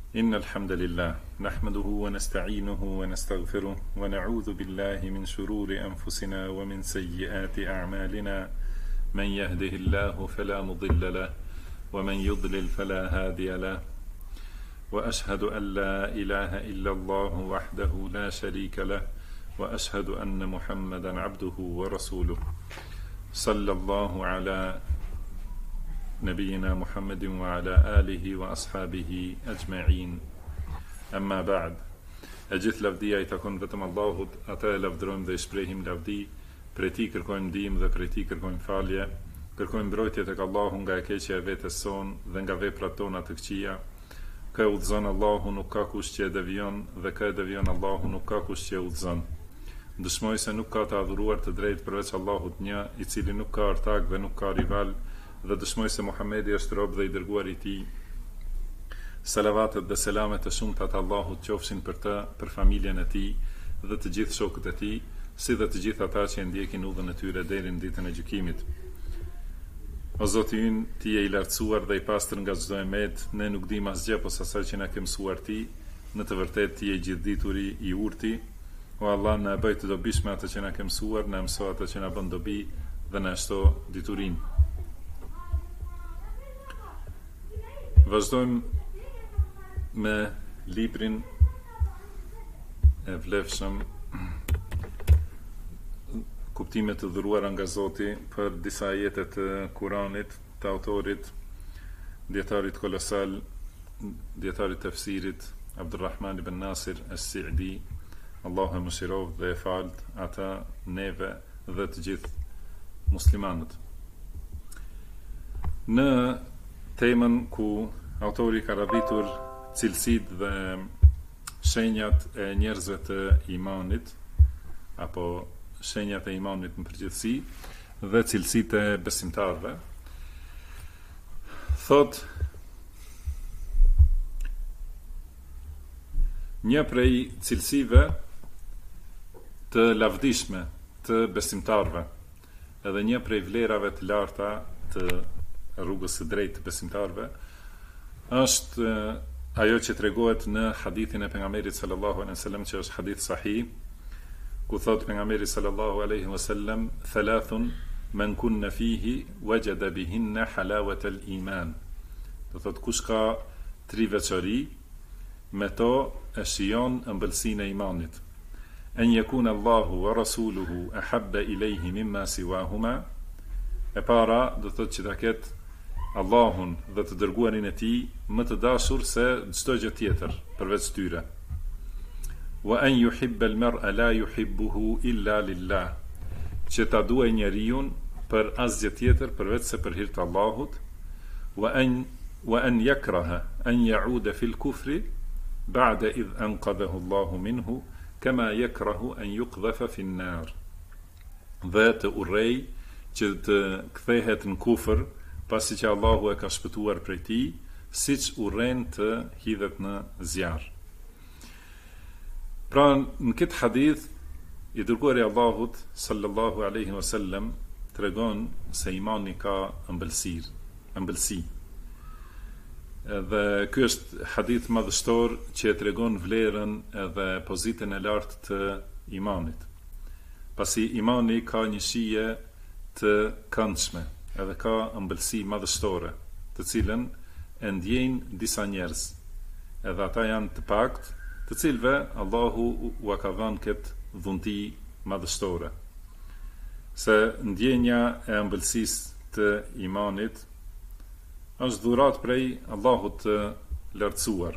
إن الحمد لله نحمده ونستعينه ونستغفره ونعوذ بالله من شرور أنفسنا ومن سيئات أعمالنا من يهده الله فلا مضل له ومن يضلل فلا هادي له وأشهد أن لا إله إلا الله وحده لا شريك له وأشهد أن محمدا عبده ورسوله صلى الله على نبينا محمد وعلى آله وأصحابه أجمعين أما بعد أجث lavdia I takon vetëm Allahut, ata e lavdrojmë dhe I shprehim lavdi, prej tij kërkojmë ndihmë dhe prej tij kërkojmë falje, kërkojmë mbrojtje tek Allahu nga e keqja e vetes son dhe nga veprat tona të këqija. Kë udhzon Allahu nuk ka kush që e devijon dhe kë e devijon Allahu nuk ka kush që e udhzon. Dëshmoj se nuk ka të adhuruar të drejtë përveç Allahut një, I cili nuk ka ortak dhe nuk ka rival. Dhe dëshmoj se Muhamedi është rob dhe I dërguar I tij. Salavatet dhe selamet e shumta të Allahut qofshin për të, për familjen e tij dhe të gjithë shokët e tij, si dhe të gjithë ata që e ndjekin udhën e tyre deri në ditën e gjykimit. O Zoti ynë, Ti je I lartësuar dhe I pastër nga çdo emet, ne nuk dimë asgjë posa asaj që na ke mësuar Ti, në të vërtetë Ti je I gjithdituri, I urti. O Allah, na bëj të dobishme atë që na ke mësuar, na mëso atë që na bën dobi dhe na shto diturinë. Vazhdojmë me librin e vlefshëm Kuptime të dhuruara nga Zoti për disa ajete të Kuranit të autorit, dietarit kolosal, dietarit tefsirit Abdulrahman ibn Nasir as-Sa'di, Allahu e mëshirov dhe e falt ata, neve dhe të gjithë muslimanët. Në temën ku autori ka radhitur cilësitë dhe shenjat e njerëzve të imanit, apo shenjat e imanit në përgjithësi, dhe cilësitë e besimtarëve. Thot, një prej cilësive të lavdishme të besimtarëve, edhe një prej vlerave të larta të rrugës së drejtë të besimtarëve, është ajo që tregohet në hadithin e pejgamberit sallallahu alaihi wasallam, që është hadith sahih, ku thot pejgamberi sallallahu alaihi wasallam: "Thalathun man kunna fihi wajada bihinna halawata al-iman." Do thot, kush ka tri veçori, me to e shijon ëmbëlsinë e imanit. An yakuna Allahu wa rasuluhu ahabba ilayhi mimma siwahuma. E para do thot që ta ketë Allahun dhe të dërguarin e Tij më të dashur se çdo gjë tjetër përveç tyre. Wa an yuhibba al-mar'a la yuhibbuhu illa lillah. Që ta duaj njeriu për asgjë tjetër përveç se për hir të Allahut. Wa an yakraha an ya'uda fi al-kufri ba'da idh anqadhahu Allahu minhu kama yakrahu an yuqdhafa fi an-nar. Dhe të urrej që të kthehet në kufër pasi që Allahu e ka shpëtuar prej tij, siç urren të hidhet në zjarr. Pra, në këtë hadith, I dërguari Allahut sallallahu alaihi wasallam tregon se imani ka ëmbëlsi. Dhe ky është hadith madhështor që tregon vlerën edhe pozitën e lartë të imanit. Pasi imani ka një shije të këndshme, edhe ka ëmbëlsi madhështore, të cilën e ndjejnë disa njerëz, edhe ata janë të pakt, të cilëve Allahu u ka dhënë këtë dhunti madhështore. Se ndjenja e ëmbëlsisë të imanit është dhurat prej Allahut të lartësuar.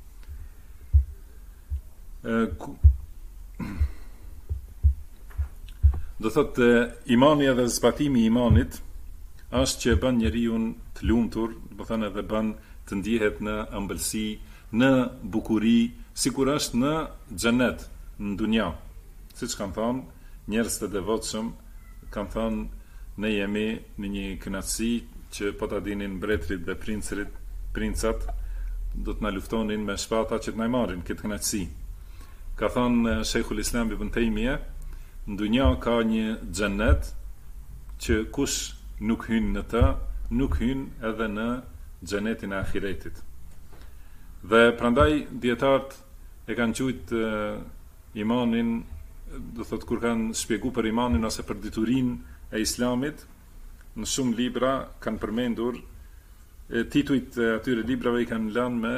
Do thotë, imani edhe zbatimi I imanit është që bën njeriu të lumtur, do thënë edhe bën të ndihet në ëmbëlsi, në bukuri, sikur është në xhenet, në dunja. Siç kanë thënë njerëz të devotshëm, kanë thënë ne jemi në një kënaqësi që po ta dinin mbretërit dhe princat, do të na luftonin me shpata që të na marrin këtë kënaqësi. Ka thënë Sheikhul Islam Ibn Taymiyah, në dunja ka një xhenet që kush nuk hyn në të, nuk hyn edhe në xhenetin e ahiretit. Dhe prandaj dietarët e kanë quajtur imanin, do thot kur kanë shpjeguar për imanin ose për diturinë e Islamit, në shumë libra kanë përmendur titujt e atyre librave i kanë lënë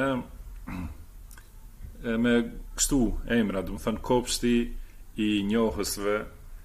me kështu emra, do të thënë kopshti i njohësve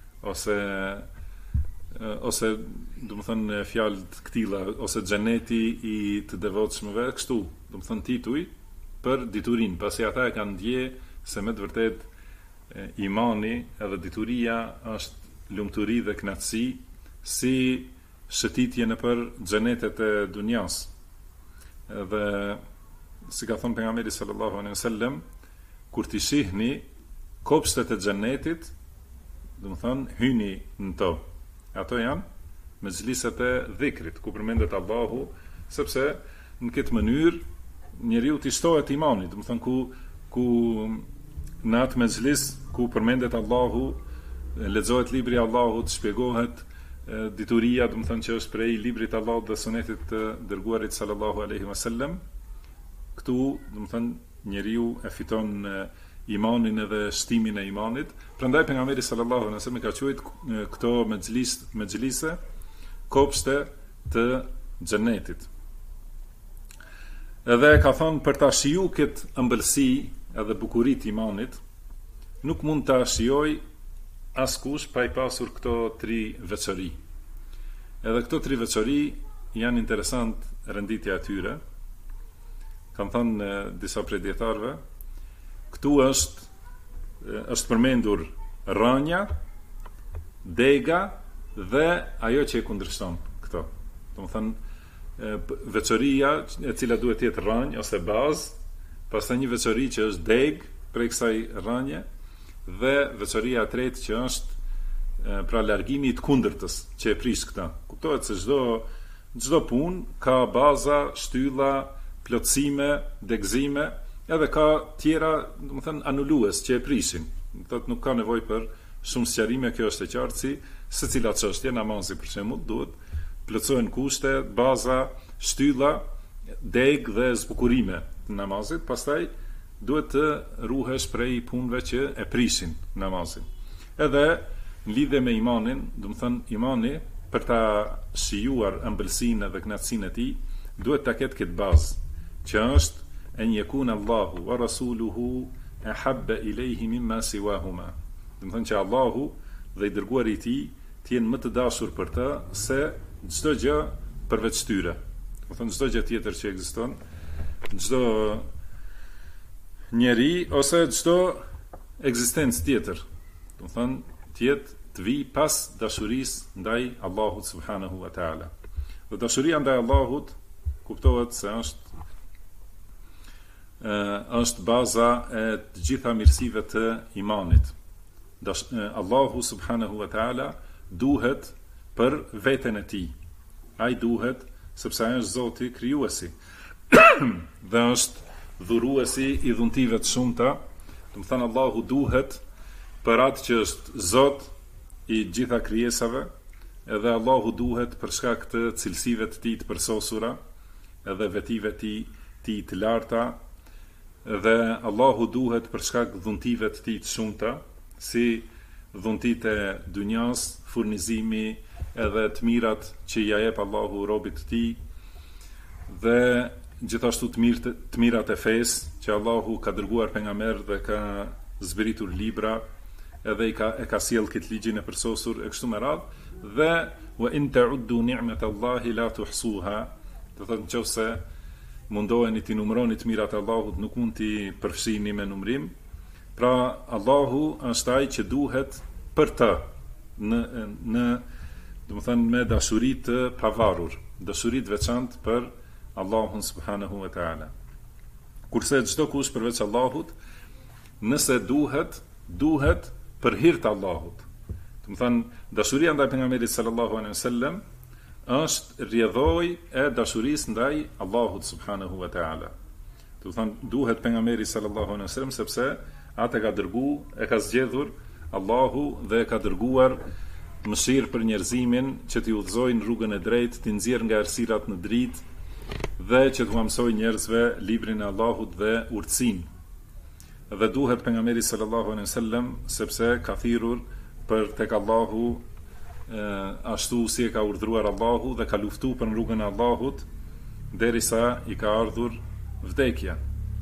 ose do të thënë fjalë të këtilla ose xheneti i të devotshmëve, kështu, do të thënë tituj për diturinë, pasi ata e kanë ndje se me të vërtet imani edhe dituria është lumturi dhe kënaqësi si shëtitje në për xhenetet e dunjas. Dhe si ka thënë pejgamberi sallallahu alaihi wasallam, kur t'i shihni kopshtet e xhenetit, do të thënë hyni në to. Ato janë mezhliset e dhikrit, ku përmendet Allahu, sepse në këtë mënyrë njeriu t'i shtohet imani, do të thënë ku në atë mezhlis ku përmendet Allahu, lexohet libri i Allahut, shpjegohet dituria, do të thënë që është prej librit të Allahut dhe sunetit të dërguarit sallallahu alaihi wasallam. Këtu, do të thënë njeriu e fiton imanin edhe shtimin e imanit. Prandaj pejgamberi sallallahu alaihi wasallam ka quajtur këto mezhlise kopshte të xhenetit. Edhe ka thonë për ta shiju këtë ëmbëlsi edhe bukurit imanit, nuk mund ta shijoj askush pa i pasur këto tri veçori. Edhe këto tri veçori janë interesant renditja e tyre. Kanë thënë disa prej dietarëve, këtu është përmendur rënja, dega dhe ajo që e kundërshton këto. Do të thënë veçoria e cila duhet të jetë rënjë ose bazë, pastaj një veçori që është deg prej kësaj rënje, dhe veçoria e tretë që është pra largimi i të kundërtës që e prish këta. Kuptohet se çdo punë ka baza, shtylla, plotësime, degëzime, edhe ka tjera, do të thënë anulues që e prishin. Do të thotë nuk ka nevojë për shumë sqarime, kjo është e qartë si secila çështje, namazi për shembull duhet plotësohen kushte, baza, shtylla, deg dhe zbukurime të namazit, pastaj duhet të ruhesh prej punëve që e prishin namazin. Edhe në lidhje me imanin, do të thënë imani për ta shijuar ëmbëlsinë dhe kënaqësinë e tij, duhet ta ketë këtë bazë, që është en yakuna Allahu wa rasuluhu ahabba ilayhi mimma siwahuma. Do të thënë që Allahu dhe i dërguari i tij të jenë më të dashur për të se çdo gjë përveç tyre. Do të thënë çdo gjë tjetër që ekziston, çdo njeri ose çdo ekzistencë tjetër. Do të thënë të vi pas dashurisë ndaj Allahut subhanahu wa taala. Dhe dashuria ndaj Allahut kuptohet se është baza e të gjitha mirësive të imanit. Allahu subhanahu wa taala duhet për veten e tij. Ai duhet sepse ai është Zoti krijuesi dhe është dhuruesi i dhuntive të shumta. Do të thënë Allahu duhet për atë që është Zot i gjitha krijesave, edhe Allahu duhet për shkak të cilësive të tij të përsosura, edhe vetive të tij të larta, dhe Allahu duhet për shkak dhuntive të tij të shumta, si dhuntitë e dunjas, furnizimi edhe të mirat që ja jep Allahu robit të tij, dhe gjithashtu të mirat e fesë që Allahu ka dërguar pejgamber dhe ka zbritur libra, edhe e ka sjell këtë ligjin e përsosur e kështu me radhë, dhe wa in ta'uddu ni'matallahi la tuhsuha. Do thotë nëse mundoheni ti numëroni të mirat e Allahut, nuk mund t'i përfshini me numrim. Pra Allahu është ai që duhet për të në do të thënë me dashuri të pavarur, dashuri të veçantë për Allahun subhanahu wa taala. Kurse çdo kush përveç Allahut, nëse duhet për hir të Allahut. Do të thënë dashuria ndaj pejgamberit sallallahu alaihi wasallam është rrjedhoj e dashurisë ndaj Allahut subhanahu wa taala. Do të thënë duhet pejgamberi sallallahu alaihi wasallam sepse atë e ka zgjedhur Allahu dhe e ka dërguar mëshirë për njerëzimin që t'i udhëzojnë rrugën e drejtë, t'i nxjerrë nga errësirat në dritë, dhe që t'u mësoj njerëzve librin e Allahut dhe urtësinë. Dhe duhet pejgamberi sallallahu alaihi wasallam sepse ka thirrur për tek Allahu ashtu si e ka urdhëruar Allahu dhe ka luftuar për rrugën e Allahut derisa i ka ardhur vdekja.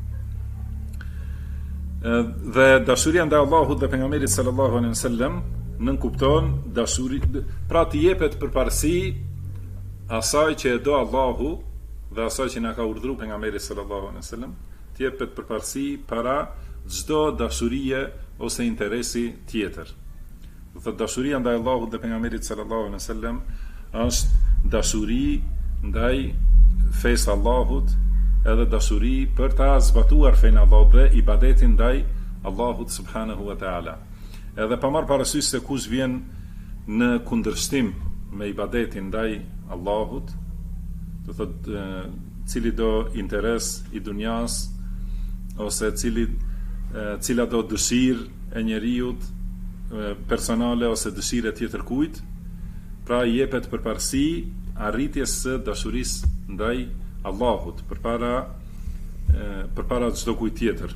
Dhe dashuria ndaj Allahut dhe pejgamberit sallallahu alaihi wasallam nënkupton dashuri, pra të jepet përparësi asaj që e do Allahu dhe asaj që na ka urdhëruar pejgamberi sallallahu alaihi wasallam, të jepet përparësi para çdo dashurie ose interesi tjetër. Do thotë dashuria ndaj Allahut dhe pejgamberit sallallahu alaihi wasallam është dashuri ndaj fesë Allahut, edhe dashuri për ta zbatuar fenë Allahut dhe ibadetin ndaj Allahut subhanahu wa taala. Edhe pa marrë parasysh se kush vjen në kundërshtim me ibadetin ndaj Allahut, do thotë cili do interes i dunjas ose cila do dëshirë e njeriut personale ose dëshire tjetër kujt, pra i jepet përparësi arritjes së dashurisë ndaj Allahut përpara çdo kujt tjetër.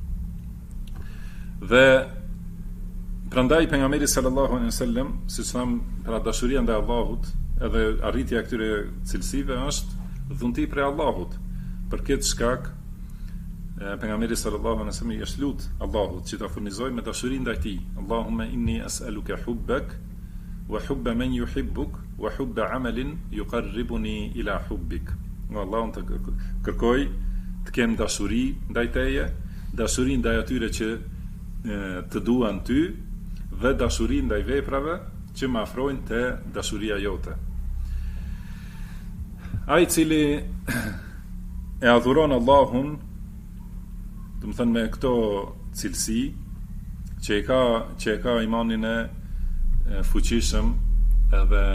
Dhe prandaj pejgamberi sallallahu alaihi wasallam, siç tham, pra dashuria ndaj Allahut edhe arritja e këtyre cilësive është dhunti prej Allahut. Për këtë shkak pejgamberi sallallahu alaihi wasallam i është lut Allahut që ta furnizoj me dashuri ndaj tij. Allahumma inni as'aluka hubbak wa hubba man yuhibbuk wa hubba amalin yuqarribuni ila hubbik. Allahun të kërkoj të kem dashuri ndaj teje, dashuri ndaj atyre që të duan ty dhe dashuri ndaj veprave që më afrojnë te dashuria jote. Ai i cili e adhuron Allahun, do të thënë me këto cilësi, që e ka imanin e fuqishëm edhe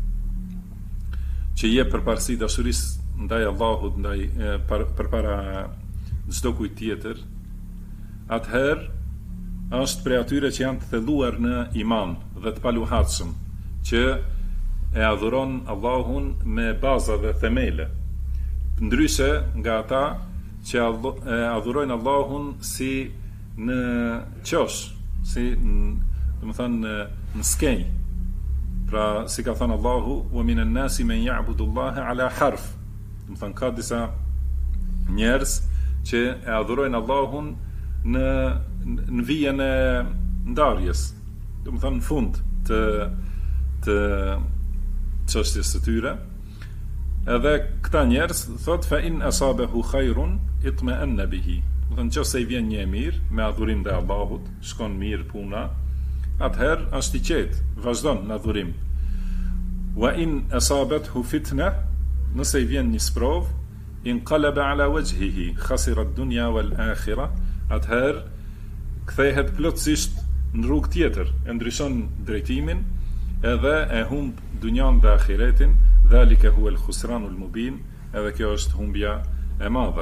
që jep përparësi dashurisë ndaj Allahut, përpara çdo kujt tjetër, atëherë është prej atyre që janë të thelluar në iman dhe të paluhatshëm, që e adhuron Allahun me baza dhe themele, ndryshe nga ata që e adhurojnë Allahun si në qosh, si domethënë në skenj. Pra si ka thënë Allahu, wa minan nasi men ya'budu Allaha ala harf. Domethënë ka disa njerëz që e adhurojnë Allahun në vijën e ndarjes, domethënë në fund të çështjes së tyre. Edhe këta njerëz thot fa in asabahu khairun itma'anna bihi. Domethënë nëse i vjen një e mirë me adhurim ndaj Allahut, shkon mirë puna, atëherë është i qetë, vazhdon në adhurim. Wa in asabathu fitna, nëse i vjen një sprov, inqalaba ala wajhihi khasira ad-dunya wal akhirah, atëherë kthehet plotësisht në rrugë tjetër, e ndryshon drejtimin edhe e humb dunjan dhe ahiretin. Dhalika huwa al-khusranul mubin, edhe kjo është humbja e madhe.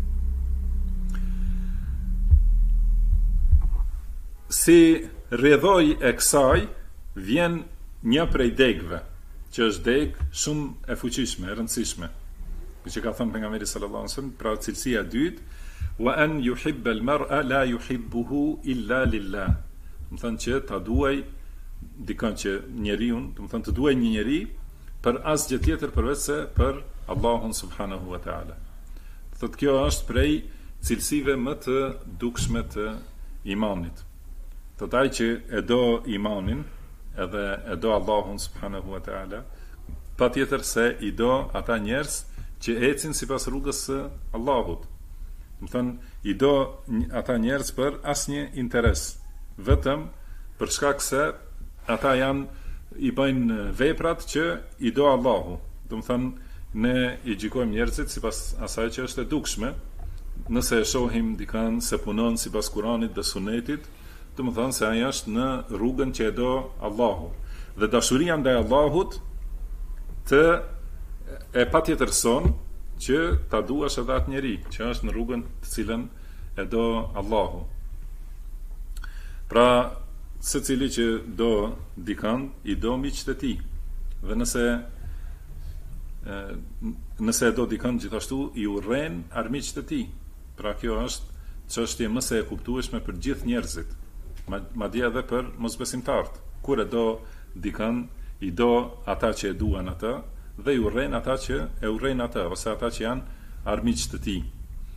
Si rrjedhoj e kësaj vjen një prej degëve, që është degë shumë e fuqishme, e rëndësishme, që ka thënë pejgamberi sallallahu alaihi wasallam, pra cilësia e dytë, wa an yuhibba al-mar'a la yuhibbuhu illa lillah. Do të thënë që ta duaj dikon që njeriu, do të thënë të duaj një njeri për asgjë tjetër përveç se për Allahun subhanahu wa taala. Thotë kjo është prej cilësive më të dukshme të imanit. Thotë ai që e do imanin edhe e do Allahun subhanahu wa taala, patjetër se i do ata njerëz që ecin sipas rrugës së Allahut. Do të thënë i do ata njerëz për asnjë interes, vetëm për shkak se ata i bëjnë veprat që i do Allahu. Do të thënë ne i gjykojmë njerëzit sipas asaj që është e dukshme. Nëse e shohim dikën se punon sipas Kuranit dhe Sunetit, do të thënë se ai është në rrugën që e do Allahu. Dhe dashuria ndaj Allahut e patjetërson që ta duash edhe atë njeri që është në rrugën të cilën e do Allahu. Pra secili që do dikën i do miqtë e tij. Dhe nëse nëse do dikon gjithashtu i urren armiqtë e tij. Pra kjo është çështje më së e kuptueshme për gjithë njerëzit, madje edhe për mosbesimtarët. Kur e do dikon, i do ata që e duan atë dhe i urren ata që e urren atë, ose ata që janë armiqtë të tij.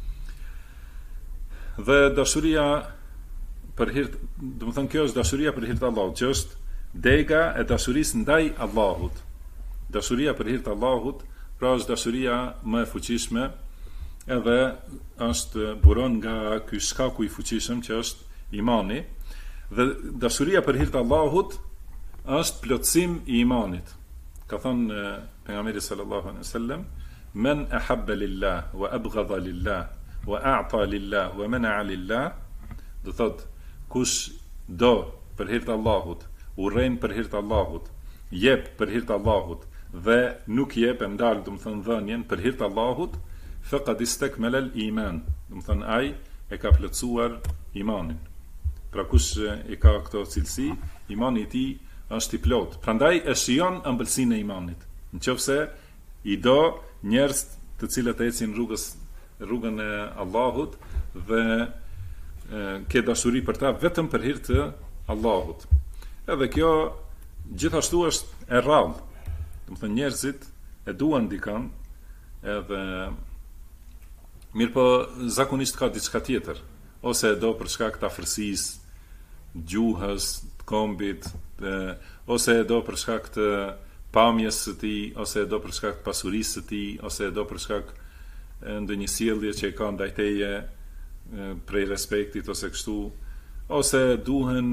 Dhe dashuria për hir, do të thënë kjo është dashuria për hir të Allahut, që është dega e dashurisë ndaj Allahut. Dashuria për hir të Allahut, pra është dashuria më e fuqishme, edhe është buron nga ky shkaku i fuqishëm që është imani, dhe dashuria për hir të Allahut është plotësim i imanit. Ka thënë pejgamberi sallallahu alaihi wasallam: "Men ahabba lillah wa abghadha lillah wa a'ta lillah wa mana'a lillah", do thot kush do për hir të Allahut, urren për hir të Allahut, jep për hir të Allahut dhe nuk jep e ndal, do të thënë dhënien për hir të Allahut, faqad istakmala al-iman, do të thënë ai e ka plotësuar imanin. Pra kush i ka këto cilësi, imani i tij është i plot. Prandaj e shijon ëmbëlsinë e imanit. Nëse i do njerëz të cilët ecin rrugën e Allahut dhe ke dashuri për ta vetëm për hir të Allahut. Edhe kjo gjithashtu është e rrallë. Do të thënë njerëzit e duan dikën, edhe mirë po zakonisht ka diçka tjetër, ose e do për shkak të afërsisë, gjuhës, të kombit, ose e do për shkak të pamjes së tij, ose e do për shkak të pasurisë së tij, ose e do për shkak ndonjë sjellje që e ka ndaj teje prej respektit ose kështu, ose duhen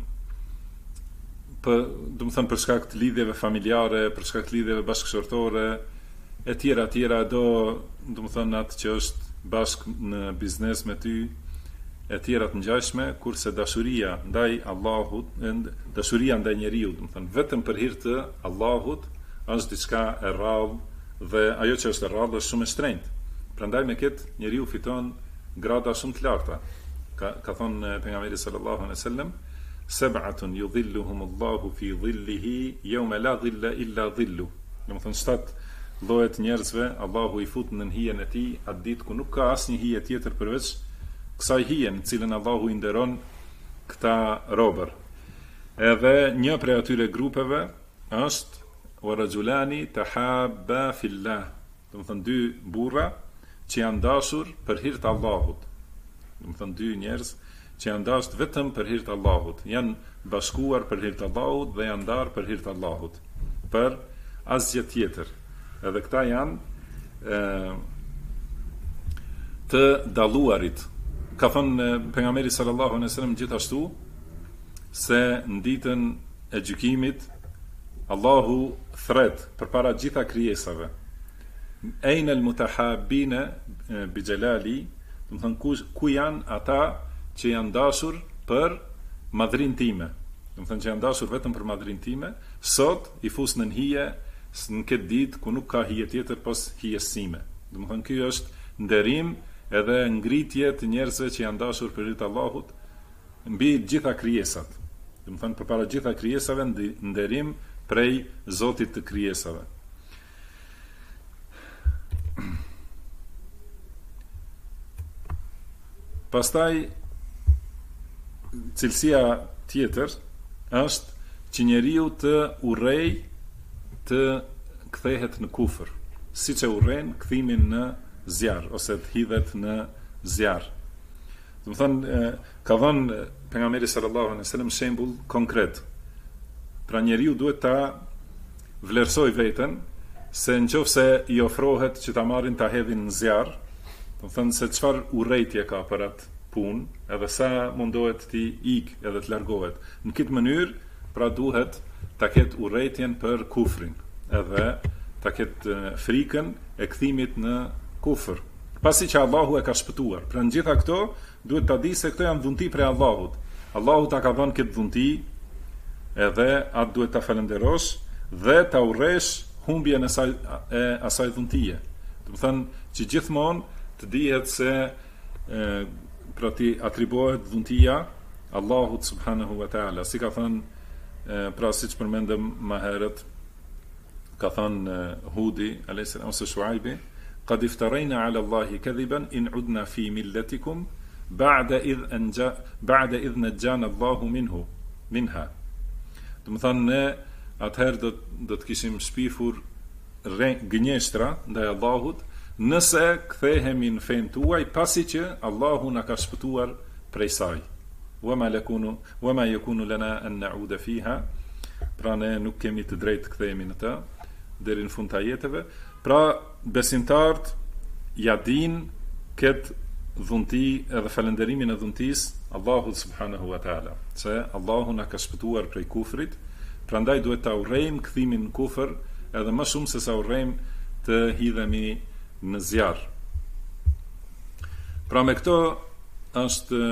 për shkak të lidhjeve familjare, për shkak të lidhjeve bashkëshortore, e tjera do atë që është bashkë në biznes me ty, e tjera të ngjashme, kurse dashuria ndaj Allahut, dashuria ndaj njeriu, vetëm për hir të Allahut, është diçka e rrallë dhe ajo që është e rrallë është shumë e shtrenjtë. Prandaj me këtë njeriu fiton grada shumë të larta. Ka thonë pejgamberi sallallahu alaihi wasallam: "Sab'atun yudhilluhumullahu fi dhillihi yawma la dhilla illa dhillu." Do të thonë 7 lloje të njerëzve Allahu i fut në hijen e tij atë ditë ku nuk ka asnjë hije tjetër përveç kësaj hije në cilën Allahu i nderon këta robër. Edhe një prej atyre grupeve është wa rajulani tahabba fillah. Do të thonë 2 burra që janë dashur për hir të Allahut. Do të thonë 2 njerëz që janë dashur vetëm për hir të Allahut, janë bashkuar për hir të Allahut dhe janë ndarë për hir të Allahut, për asgjë tjetër. Edhe këta janë të dalluarit. Ka thënë pejgamberi sallallahu alaihi wasallam gjithashtu se në ditën e gjykimit Allahu thret përpara gjitha krijesave: "Aina al-mutahabbina bi jalali", do të thënë ku janë ata që janë dashur për madhrinë time, do të thënë që janë dashur vetëm për madhrinë time, sot i fusnë në hije në këtë ditë ku nuk ka hije tjetër pos hijes sime. Do të thënë ky është nderim edhe ngritje të njerëzve që janë dashur për hir të Allahut mbi gjitha krijesat. Do të thënë përpara gjitha krijesave nderim prej Zotit të krijesave. Pastaj cilësia tjetër është që njeriu të urrej të kthehet në kufër, siç e urren kthimin në zjarr ose të hidhet në zjarr. Do të thonë ka dhënë pejgamberi sallallahu alaihi wasallam shembull konkret. Pra njeriu duhet ta vlerësoj veten se nëse i ofrohet që ta marrin ta hedhin në zjarr, do të thonë se çfarë urrejtje ka për atë punë, edhe sa mundohet të ikë edhe të largohet. Në këtë mënyrë, pra duhet ta ketë urrejtjen për kufrin, edhe ta ketë frikën e kthimit në kufër. Pasi që Allahu e ka shpëtuar. Pra në gjitha këto, duhet ta di se këto janë dhunti prej Allahut. Allahu ta ka dhënë këtë dhunti, edhe atë duhet ta falenderosh dhe ta urresh humbjen e asaj dhuntie. Do të thënë që gjithmonë të dihet se pra ti atribuohet dhuntia Allahut subhanahu wa taala. Si ka thënë pra siç përmendëm më herët, ka thënë Hudi alayhis salam ose Shuaibi, qad iftarayna ala Allahi kadhiban in udna fi millatikum ba'da idh najjana Allahu minha. Do të thonë ne atëherë do të kishim shpifur gënjeshtra ndaj Allahut nëse kthehemi në fen tuaj pasi që Allahu na ka shpëtuar prej saj. Wama yakunu lana an na'uda fiha. Pra ne nuk kemi të drejtë të kthehemi në të deri në fund të ajeteve. Pra besimtarët ja din këtë dhunti edhe falënderimin e dhuntisë Allahut subhanahu wa taala, se Allahu na ka shpëtuar prej kufrit, prandaj duhet ta urrejmë kthimin në kufër edhe më shumë se sa urrejmë të hidhemi në zjarr. Pra me këto është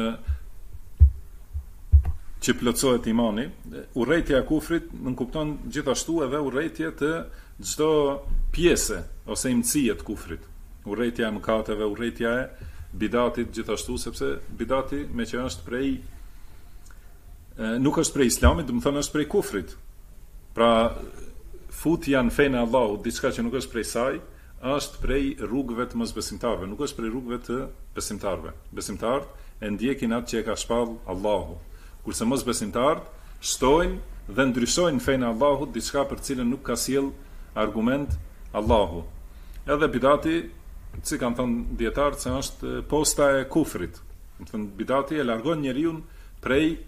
që plotësohet imani. Urrejtja e kufrit nënkupton gjithashtu edhe urrejtje të çdo pjese ose imësie të kufrit. Urrejtja e mëkateve, urrejtja e bidatit gjithashtu, sepse bidati me që është prej nuk është prej islamit, do të thonë është prej kufrit. Pra futja në fenë e Allahut, diçka që nuk është prej saj, është prej rrugëve të mosbesimtarëve, nuk është prej rrugëve të besimtarëve. Besimtarët e ndjekin atë që e ka shpall Allahu. Kurse mosbesimtarët shtojnë dhe ndryshojnë fenë e Allahut diçka për cilën nuk ka sjell argument Allahu. Edhe bidati, si kanë thënë dietarët, se është posta e kufrit. Do të thënë bidati e largon njeriu prej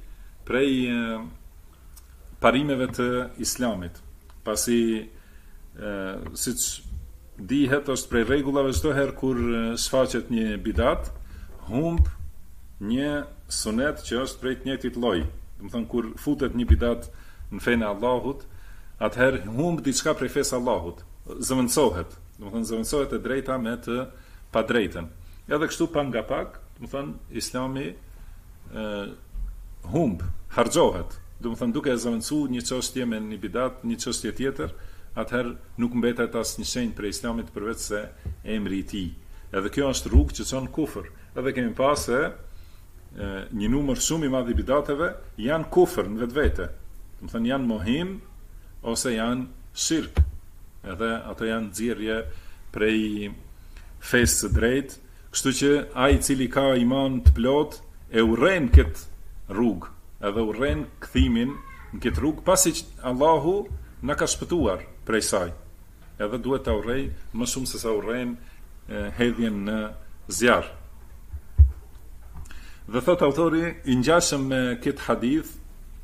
parimeve të islamit. Pasi siç dihet, është prej rregullave çdo herë kur shfaqet një bidat, humb një sunet që është prej të njëjtit lloji. Do të thonë kur futet një bidat në fenë e Allahut, atëherë humb diçka prej fesë Allahut. Zëvendësohet. Do të thonë zëvendësohet e drejta me të padrejtën. Edhe kështu pa nga pak, do të thonë Islami humb, harxohet. Do të thonë duke zëvendësuar një çështje me një bidat, një çështje tjetër, atëherë nuk mbetet asnjë shenjë për Islamit përveç se emri i tij. Edhe kjo është rrugë që çon kufër. Edhe kemi pasë një numër shumë i madh i bidateve janë kufër në vetvete. Do të thonë janë mohim ose janë shirk. Edhe ato janë nxjerrje prej fesë së drejtë, kështu që ai i cili ka iman të plot e urren këtë rrugë, edhe urren kthimin në këtë rrugë pasi që Allahu na ka shpëtuar prej saj. Edhe duhet ta urrej më shumë se sa urren hedhjen në zjarr. Dhe thot autori, i ngjashëm me këtë hadith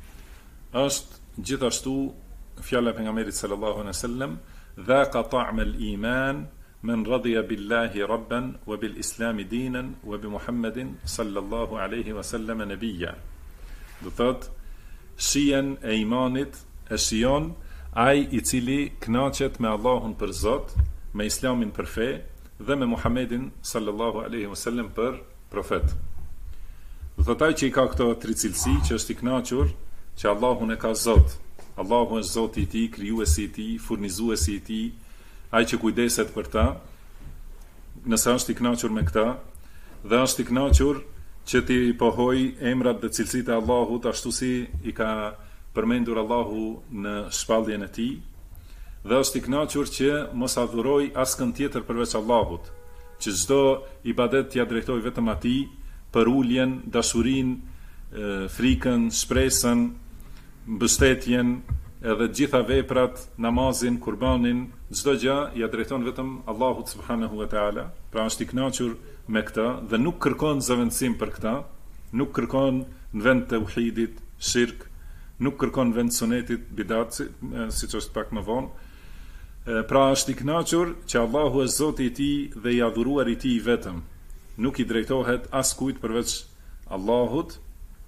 është gjithashtu fjala e pejgamberit sallallahu alaihi wasallam, dhaqa ta'ma al-iman man radiya billahi rabban wa bil islam dinan wa bi Muhammedin sallallahu alaihi wasallam nabiyya. Do thot, shijen e imanit e shijon ai i cili kënaqet me Allahun për Zot, me Islamin për fe dhe me Muhammedin sallallahu alaihi wasallam për profet. Do thot ai që i ka këto tri cilësi, që është i kënaqur që Allahun e ka Zot. Allahu është Zoti i tij, krijuesi i tij, furnizuesi i tij, ai që kujdeset për ta. Nëse është i kënaqur me këtë, dhe është i kënaqur që ti pohoj emrat dhe cilësitë e Allahut ashtu si i ka përmendur Allahu në shpalljen e tij, dhe është i kënaqur që mos adhuroj askën tjetër përveç Allahut, që çdo ibadet t'ia drejtoj vetëm atij, për uljen, dashurinë, frikën, shpresën, mbështetjen, edhe gjitha veprat, namazin, kurbanin, çdo gjë ja drejton vetëm Allahut subhanahu wa taala. Pra është i kënaqur me këtë dhe nuk kërkon zëvendësim për këtë, nuk kërkon në vend të tauhidit shirk, nuk kërkon në vend sunetit bidat, siç është pak më vonë. Pra është i kënaqur që Allahu është Zoti i tij dhe i adhuruar i tij vetëm. Nuk i drejtohet askujt përveç Allahut.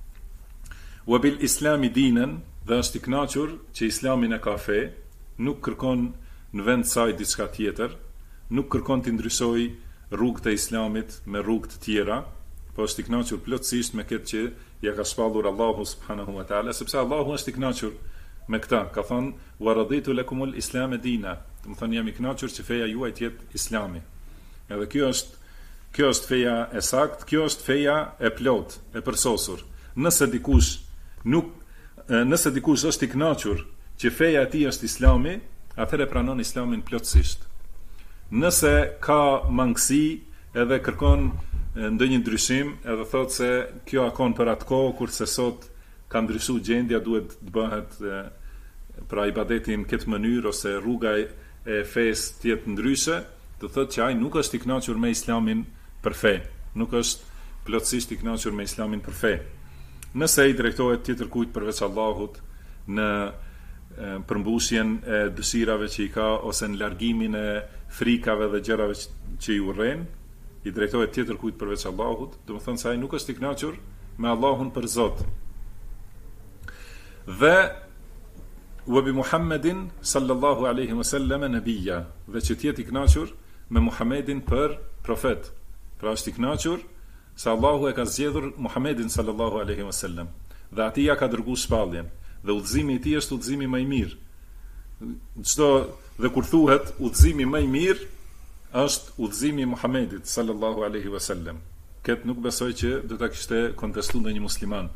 Wa bil islami dinan, dhe është i kënaqur që Islamin e ka fe, nuk kërkon në vend saj diçka tjetër, nuk kërkon të ndryshoj rrugët e Islamit me rrugë të tjera, po është i kënaqur plotësisht me këtë që ja ka shpallur Allahu subhanahu wa taala, sepse Allahu është i kënaqur me këtë. Ka thënë: "Wa raditu lakumul islam dina", do të thonë jam i kënaqur që feja juaj të jetë Islami. Edhe kjo është feja e saktë, kjo është feja e plot, e përsosur. Nëse dikush është i kënaqur që feja e tij është Islami, atëherë pranon Islamin plotësisht. Nëse ka mangësi edhe kërkon ndonjë ndryshim, edhe thotë se kjo akon për atë kohë, kurse sot ka ndryshuar gjendja, duhet të bëhet pra ibadeti në këtë mënyrë ose rruga e fesë të jetë ndryshe, do thotë që ai nuk është i kënaqur me Islamin për fe, nuk është plotësisht i kënaqur me Islamin për fe. Nëse i drejtohet tjetër kujt përveç Allahut në përmbushjen e dëshirave që i ka ose në largimin e frikave dhe gjërave që i urren, i drejtohet tjetër kujt përveç Allahut, do të thonë se ai nuk është i kënaqur me Allahun për Zot. Dhe wa bi Muhammedin sallallahu alaihi wasallam nabiyya, dhe që të jetë i kënaqur me Muhammedin për profet. Pra është i kënaqur se Allahu e ka zgjedhur Muhammedin sallallahu alaihi wasallam dhe atij ja ka dërguar shpalljen dhe udhëzimi i tij është udhëzimi më i mirë. Dhe kur thuhet udhëzimi më i mirë është udhëzimi i Muhammedit sallallahu alaihi wasallam. Këtë nuk besoj që do ta kishte kontestuar ndonjë musliman.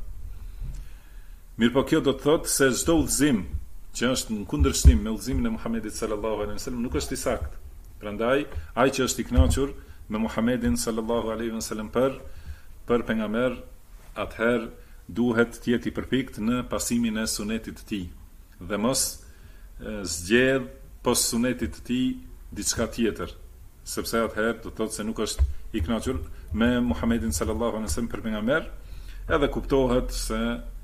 Mirpo kjo do të thotë se çdo udhëzim që është në kundërshtim me udhëzimin e Muhammedit sallallahu alaihi wasallam nuk është i saktë. Prandaj ai që është i kënaqur me Muhammedin sallallahu alaihi wasallam për pejgamber, atëherë duhet të jetë i përpikt në pasimin e sunetit të tij dhe mos zgjedh pos sunetit të tij diçka tjetër, sepse atëherë do të thotë se nuk është i kënaqur me Muhammedin sallallahu alaihi wasallam për pejgamber, edhe kuptohet se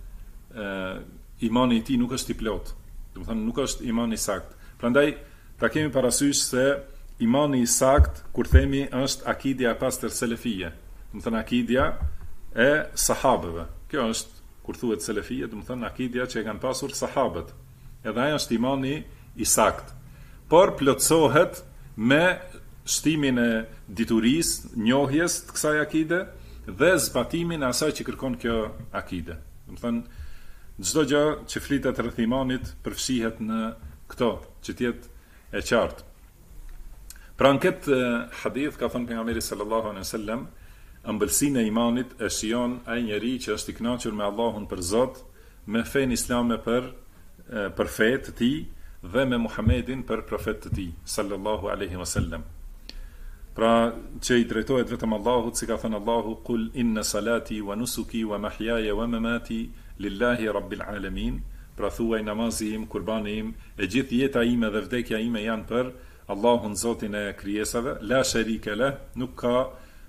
imani i tij nuk është i plot. Do të thonë nuk është imani i saktë. Prandaj ta kemi parasysh se imani i sakt, kur themi, është akidja e pastër selefie. Do të thënë akidja e sahabëve. Kjo është, kur thuhet selefie, do të thënë akidja që e kanë pasur sahabët. Edhe ajo është imani i sakt. Por plotësohet me shtimin e diturisë, njohjes të kësaj akide dhe zbatimin e asaj që kërkon kjo akide. Do të thënë çdo gjë që flitet rreth imanit përfshihet në këto, që të jetë e qartë. Pra në këtë hadith ka thënë pejgamberi sallallahu alaihi wasallam, ëmbëlsinë e imanit e shijon ai njeri që është i kënaqur me Allahun për Zot, me fenë islame për fe të tij dhe me Muhammedin për profet të tij sallallahu alaihi wasallam. Pra që i drejtohet vetëm Allahut, si ka thënë Allahu, qul inna salati wa nusuki wa mahyaya wa mamati lillahi rabbil alamin. Pra thuaj namazi im, kurbani im, e gjithë jeta ime dhe vdekja ime janë për Allahun, Zotin e krijesave, la sharika lah, nuk ka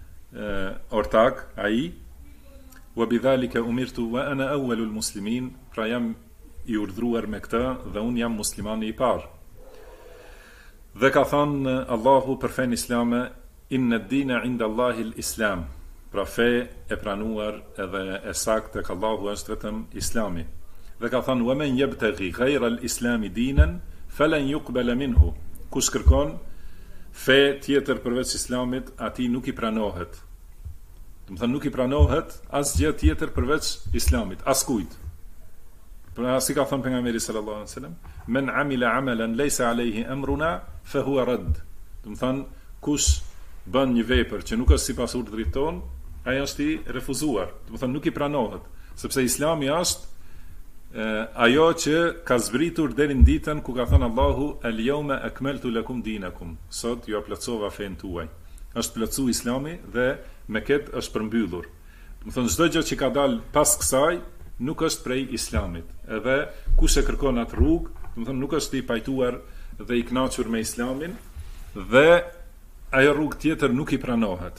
ortak ai, wa bidhalika umirtu wa ana awwalul muslimin, pra jam i urdhëruar me këtë dhe un jam muslimani i parë. Dhe ka thënë Allahu për fen islame, inna ad-dina 'inda Allahi al-islam, pra fe e pranuar edhe e saktë tek Allahu është vetëm Islami. Dhe ka thënë wa man yabtaghi ghayra al-islami dinan falan yuqbala minhu. Kush kërkon fe tjetër përveç Islamit, atij nuk i pranohet. Do të thënë nuk i pranohet asgjë tjetër përveç Islamit, askujt. Pra si ka thënë pejgamberi sallallahu alaihi wasallam, men amila amalan laysa alayhi amruna fa huwa radd. Do të thënë kush bën një vepër që nuk është sipas urdhrit ton, ai është i refuzuar. Do të thënë nuk i pranohet, sepse Islami është ajo që ka zbritur deri në ditën ku ka thënë Allahu al-yawma akmaltu lakum dinakum, sot ju plotësova fen tuaj. Është plotësu Islami dhe me këtë është përmbyllur. Do të thonë çdo gjë që ka dalë pas kësaj nuk është prej Islamit. Edhe kush e kërkon atë rrugë, do të thonë nuk është i pajtuar dhe i kënaqur me Islamin dhe ajo rrugë tjetër nuk i pranohet.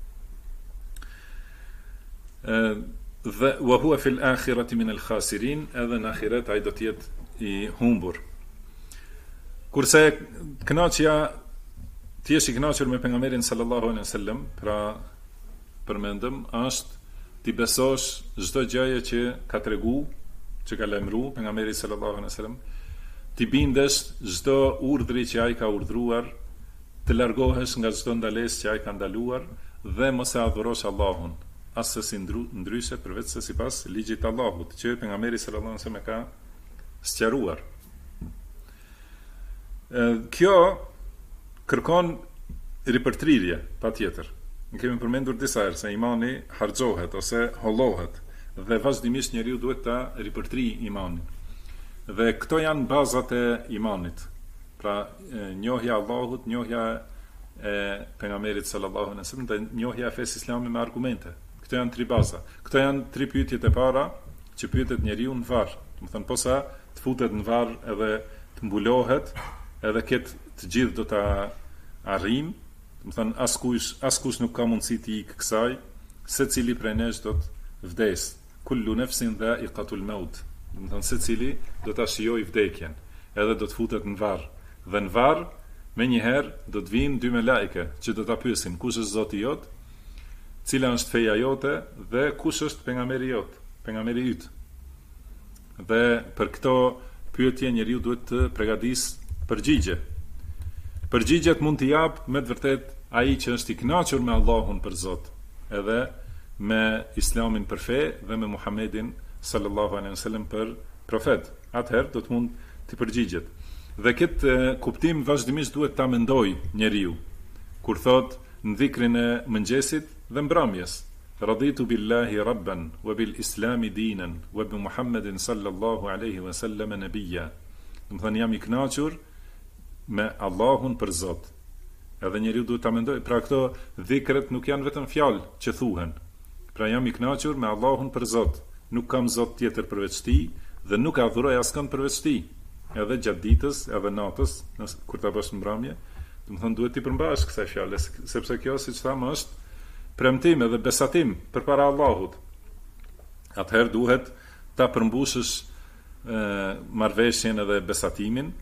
Dhe wa huwa fil akhirati min al khasirin, edhe në ahiret ai do të jetë i humbur. Kurse kënaqja, ti je i kënaqur me pejgamberin sallallahu alaihi wasallam, pra përmendëm, është ti besosh çdo gjëje që ka tregu, që ka lajmëruar pejgamberi sallallahu alaihi wasallam, ti bindesh çdo urdhri që ai ka urdhëruar, të largohesh nga çdo ndalesë që ai ka ndaluar dhe mos e adhurosh Allahun asesi ndryshe përveç se sipas ligjit të Allahut, që pejgamberi sallallahu alaihi wasallam ka sqaruar. Kjo kërkon ripërtrirje, patjetër. Ne kemi përmendur disa herë se imani harxohet ose hollohet dhe vazhdimisht njeriu duhet ta ripërtrijë imanin. Dhe këto janë bazat e imanit. Pra njohja e Allahut, njohja e pejgamberit sallallahu alaihi wasallam, dhe njohja e fesë islame me argumente. Këto janë tri baza. Këto janë tri pyetjet e para që pyetet njeriu në varr. Do të thënë posa të futet në varr edhe të mbulohet, edhe këtë të gjithë do ta arrijmë. Do të thënë askush nuk ka mundësi të ikë kësaj, secili prej nesh do të vdes. Kullu nafsin dha'iqatul maut. Do të thënë secili do ta shijojë vdekjen, edhe do të futet në varr. Dhe në varr me njëherë do të vinë dy melajke që do ta pyesin kush është Zoti jot, cila është feja jote dhe kush është pejgamberi yt. Dhe për këto pyetje njeriu duhet të përgatisë përgjigje. Përgjigjet mund t'i jap me të vërtet ai që është i kënaqur me Allahun për Zot, edhe me Islamin për fe dhe me Muhammedin sallallahu alaihi wasallam për profet. Atëherë do të mund të përgjigjet. Dhe këtë kuptim vazhdimisht duhet ta mendoj njeriu kur thot në dhikrin e mëngjesit dhe mbrëmjes: Raditu billahi rabban wa bil islami dinan wa bi Muhammedin sallallahu alaihi wasallam nabiyya. Do të thënë jam i kënaqur me Allahun për Zot. Edhe njeriu duhet ta mendoj, pra këto dhikret nuk janë vetëm fjalë që thuhen. Pra jam i kënaqur me Allahun për Zot. Nuk kam Zot tjetër përveç Tij dhe nuk e adhuroj askënd përveç Tij. Edhe gjatë ditës, edhe natës, kur ta bësh mbrëmje, do të thënë duhet ti përmbash kësaj fjale, sepse kjo, siç thamë, është premtim edhe besatim përpara Allahut. Atëherë duhet ta përmbushësh marrveshjen edhe besatimin.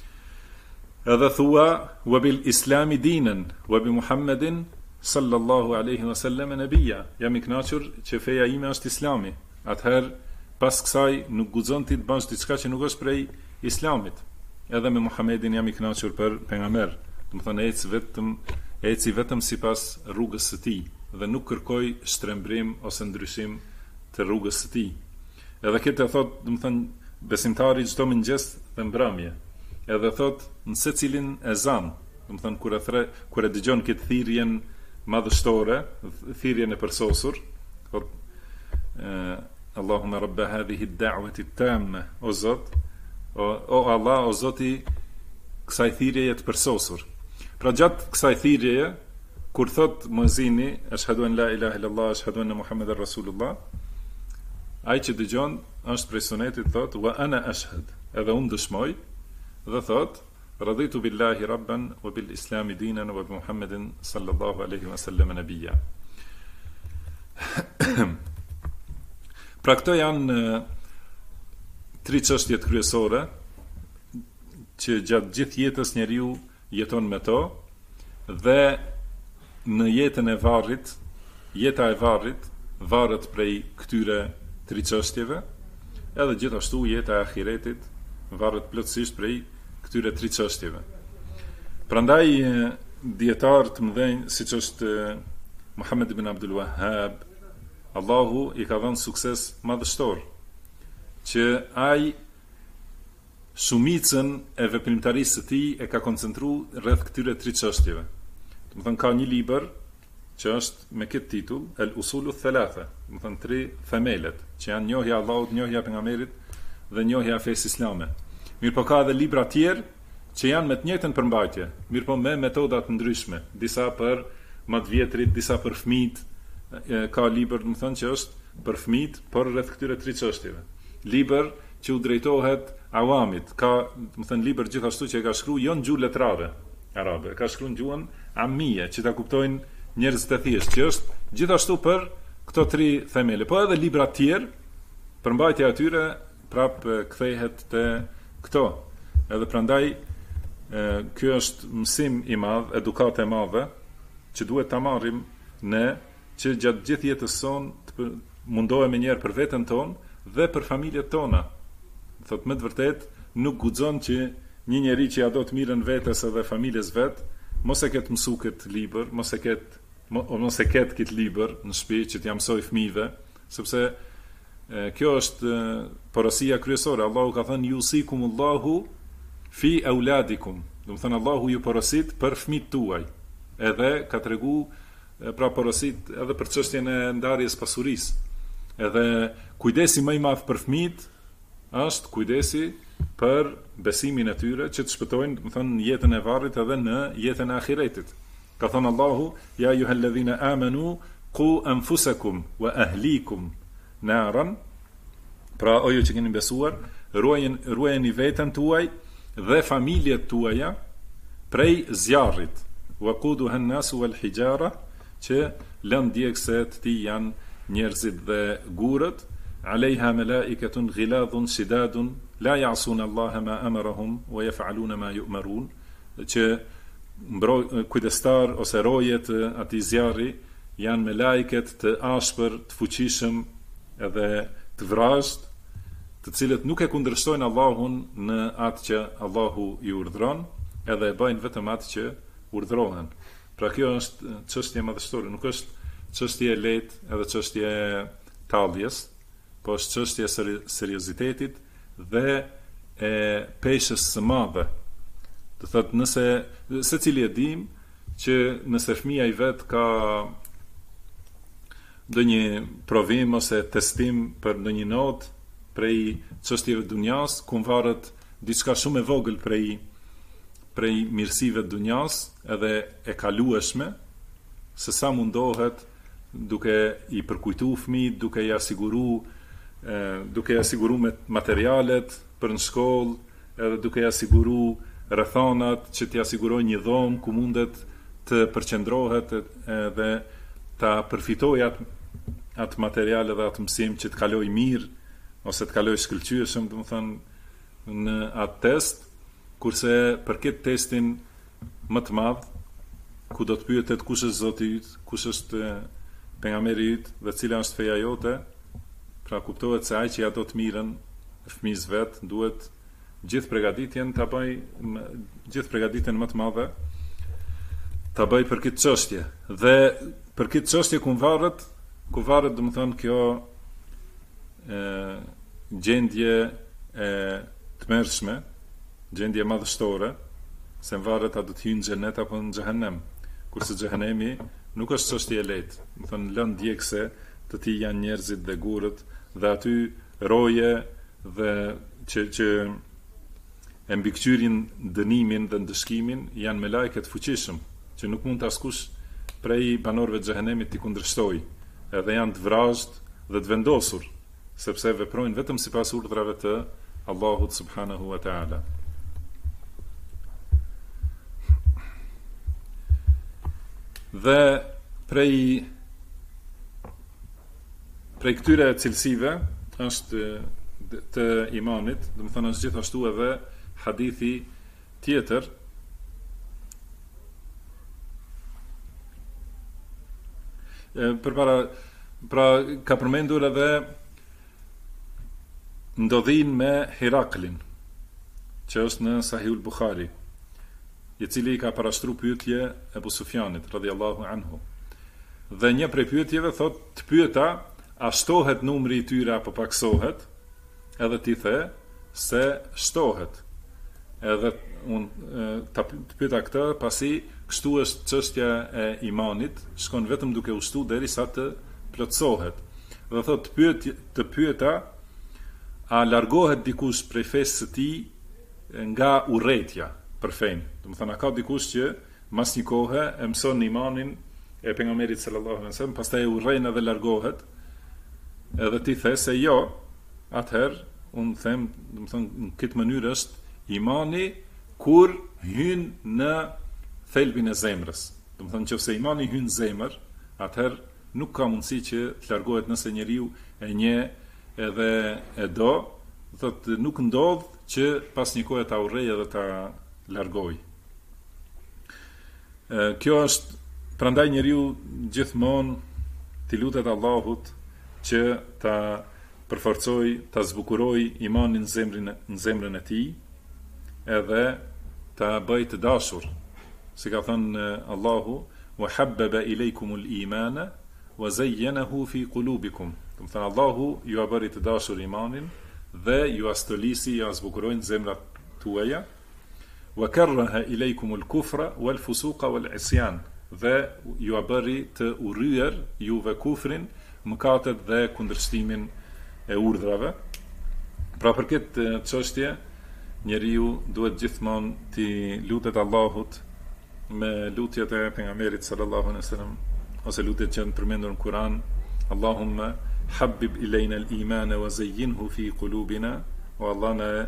Edhe thua wa bil islami dinan wa bi Muhammedin sallallahu alaihi wasallam nabiyya. Jam i kënaqur që feja ime është Islami. Atëherë pas kësaj nuk guxon ti të bësh diçka që nuk është prej Islamit. Edhe me Muhammedin jam i kënaqur për pejgamber. Do të thonë eci vetëm sipas rrugës së tij dhe nuk kërkoj shtrembrim ose ndryshim të rrugës së tij. Edhe këtë thot, do të thonë besimtari çdo mëngjes dhe mbrëmje. Edhe thot në secilin ezan, do të thonë kur e dëgjon këtë thirrjen madhështore, thirrjen e përsosur, thot Allahumma rabba hadhihi ad-da'wati at-tamma, o Zot, o Allah, o Zoti kësaj thirrjeje të përsosur. Pra gjatë kësaj thirrjeje, kur thot muezini ashhadu an la ilaha illallah ashhadu anna muhammedar rasulullah, ai që dëgjon është prej sunetit, thot wa ana ashhad, edhe unë dëshmoj, dhe thot raditu billahi rabban wa bil islami dinan wa bi Muhammedin sallallahu alaihi wasallam nabiyya. Pra këto janë tri çështjet kryesore që gjatë gjithë jetës njeriu jeton me to, dhe në jetën e varrit, jeta e varrit varet prej këtyre tri çështjeve, edhe gjithashtu jeta e ahiretit varet plotësisht prej këtyre tri çështjeve. Prandaj dietar të mëdhenj siç është Muhammed ibn Abdul Wahhab, Allahu i ka dhënë sukses madhështor, që ai shumicën e veprimtarisë së tij e ka koncentruar rreth këtyre tri çështjeve. Do të thënë ka një libër që është me këtë titull El Usulu Thalatha, do të thënë tri themelet, që janë njohja e Allahut, njohja e pejgamberit dhe njohja e fesë islame. Mirpo ka edhe libra të tjerë që janë me të njëjtën përmbajtje, mirpo me metoda të ndryshme, disa për më të vjetrit, disa për fëmijët. Ka libër, do të thënë, që është për fëmijët, por rreth këtyre tri çështjeve. Libër që u drejtohet awamit, ka, do të thënë, libër gjithashtu që e ka shkruar jo në gjuhë letrare arabe, ka shkruar në gjuhën amie, që ta kuptojnë njerëzit e thjeshtë, që është gjithashtu për këto tri themele. Po edhe libra të tjerë, përmbajtja e tyre prap kthehet te këto. Edhe prandaj ky është mësim i madh, edukate e madhe që duhet ta marrim ne, që gjatë gjithë jetës sonë të mundohemi njerë për veten tonë dhe për familjet tona. Thot me të vërtet nuk guxon që një njeri që ja do të mirën vetes edhe familjes vet, mos e ketë mësu këtë libër, mos e ketë këtë libër në shtëpi që t'ja mësoj fëmijëve, sepse kjo është porosia kryesore. Allahu ka thënë yusikumullahu fi auladikum. Do të thënë Allahu ju porosit për fëmijët tuaj. Edhe ka treguar pra porosit edhe për çështjen e ndarjes pasurisë. Edhe kujdesi më i madh për fëmijët është kujdesi për besimin e tyre që të shpëtojnë, do të thonë, në jetën e varrit edhe në jetën e ahiretit. Ka thënë Allahu: "Ya ayyuhalladhina amanu qu anfusakum wa ahlikum naran", pra o ju që keni besuar, ruajeni veten tuaj dhe familjet tuaja prej zjarrit. Waquduha an-nasu wal hijara, që lënë djeg se të tij janë njerëzit dhe gurët. Alejha malaikatun ghiladhun shidadun la ya'suna Allaha ma amarahum wa yaf'aluna ma yu'marun, që kujdestar ose rojet atij zjarri janë me lajket të ashpër, të fuqishëm edhe të vrazhd, të cilët nuk e kundërshtojnë Allahun në atë që Allahu i urdhron, edhe e bëjnë vetëm atë që urdhrohen. Pra kjo është çështje madhështore, nuk është çështje e lehtë edhe çështje e talljes, po është çështje e seriozitetit dhe e peshës së madhe. Do thotë, nëse secili e dim që nëse fëmia i vet ka ndonjë provim ose testim për ndonjë notë prej çështjeve dunjas, ku varet diçka shumë e vogël prej mirësive të dunjas edhe e kalueshme, se sa mundohet duke i përkujtu fëmijët, duke i asiguru me materialet për në shkollë, edhe duke i asiguru rrethanat që t'i asigurojnë një dhomë ku mundet të përqendrohet edhe ta përfitojë atë material dhe atë mësim që të kaloj mirë ose të kaloj shkëlqyeshëm, domethënë, në atë test, kurse për këtë testin më të madh, ku do të pyetet kush është Zoti yt, kush është pejgamberi yt dhe cila është feja jote, pra kuptohet se ai që ja do të mirën fëmijës vet duhet gjithë përgatitjen ta bëj, gjithë përgatitjen më të madhe ta bëj për këtë çështje. Dhe për këtë çështje ku varet domethënë kjo gjendje e tmerrshme, gjendje madhështore, se varet a do të hyjë në xhenet apo në xhehenem. Kurse xhehenemi nuk është çështje e lehtë. Domethënë lënë djegse të tij janë njerëzit dhe gurët, dhe aty roje dhe që e mbikëqyrin dënimin dhe ndëshkimin janë me lajket fuqishëm, që nuk mund të askush prej banorëve të xhehenemit t'i kundërshtojë, edhe janë të vrazhd dhe të vendosur, sepse veprojnë vetëm sipas urdhrave të Allahut subhanahu wa ta'ala. Dhe prej këtyre cilësive është të imanit, do të thonë është gjithashtu edhe hadithi tjetër pra ka përmendur edhe ndodhin me Heraklin, që është në Sahihul Bukhari, i cili ka parashtruar pyetje Ebu Sufjanit radhiyallahu anhu. Dhe një prej pyetjeve thotë, të pyeta a shtohet numri i tyre apo paksohet, edhe ti the se shtohet. Edhe unë të pyeta këtë, pasi kështu është çështja e imanit, shkon vetëm duke u shtu derisa të plotësohet. Dhe thotë, të pyeta a largohet dikush prej fesë së tij nga urrëtia për fenë. Do të thonë, a ka dikush që mas një kohe e mëson imanin e pejgamberit sallallahu alaihi wasallam, pastaj e urrën edhe largohet, edhe ti the se jo, atëherë unë them, do të thonë, në këtë mënyrë është imani kur hyn në thelbin e zemrës. Do të thonë, nëse imani hyn në zemër, atëherë nuk ka mundësi që të largohet nëse njeriu e njeh edhe e do, thotë nuk ndodh që pas një kohe ta urrej edhe ta largoj. Kjo është, prandaj njeriu gjithmonë t'i lutet Allahut që ta përforcoj, ta zbukuroj imanin në zemrën e tij, edhe ta bëj të dashur, si ka thënë Allahu, wa habbaba ilaykumul imana wa zayyanahu fi qulubikum. Do të thënë, Allahu ju a bëri të dashur imanin dhe ju astolisi, ju zbukurojnë zemrat tuaja, wa karraha ilaykumul kufra wal fusuqa wal isyan, dhe ju a bëri të urryer juve kufrin, mëkatet dhe kundërshtimin e urdhrave. Pra për këtë çështje, njeriu duhet gjithmonë të lutet Allahut me lutjet e pejgamberit sallallahu alaihi wasallam, ose lutjet që janë përmendur në Kur'an, Allahumma habib ilayna al-iman wa zayyinhu fi qulubina, o Allah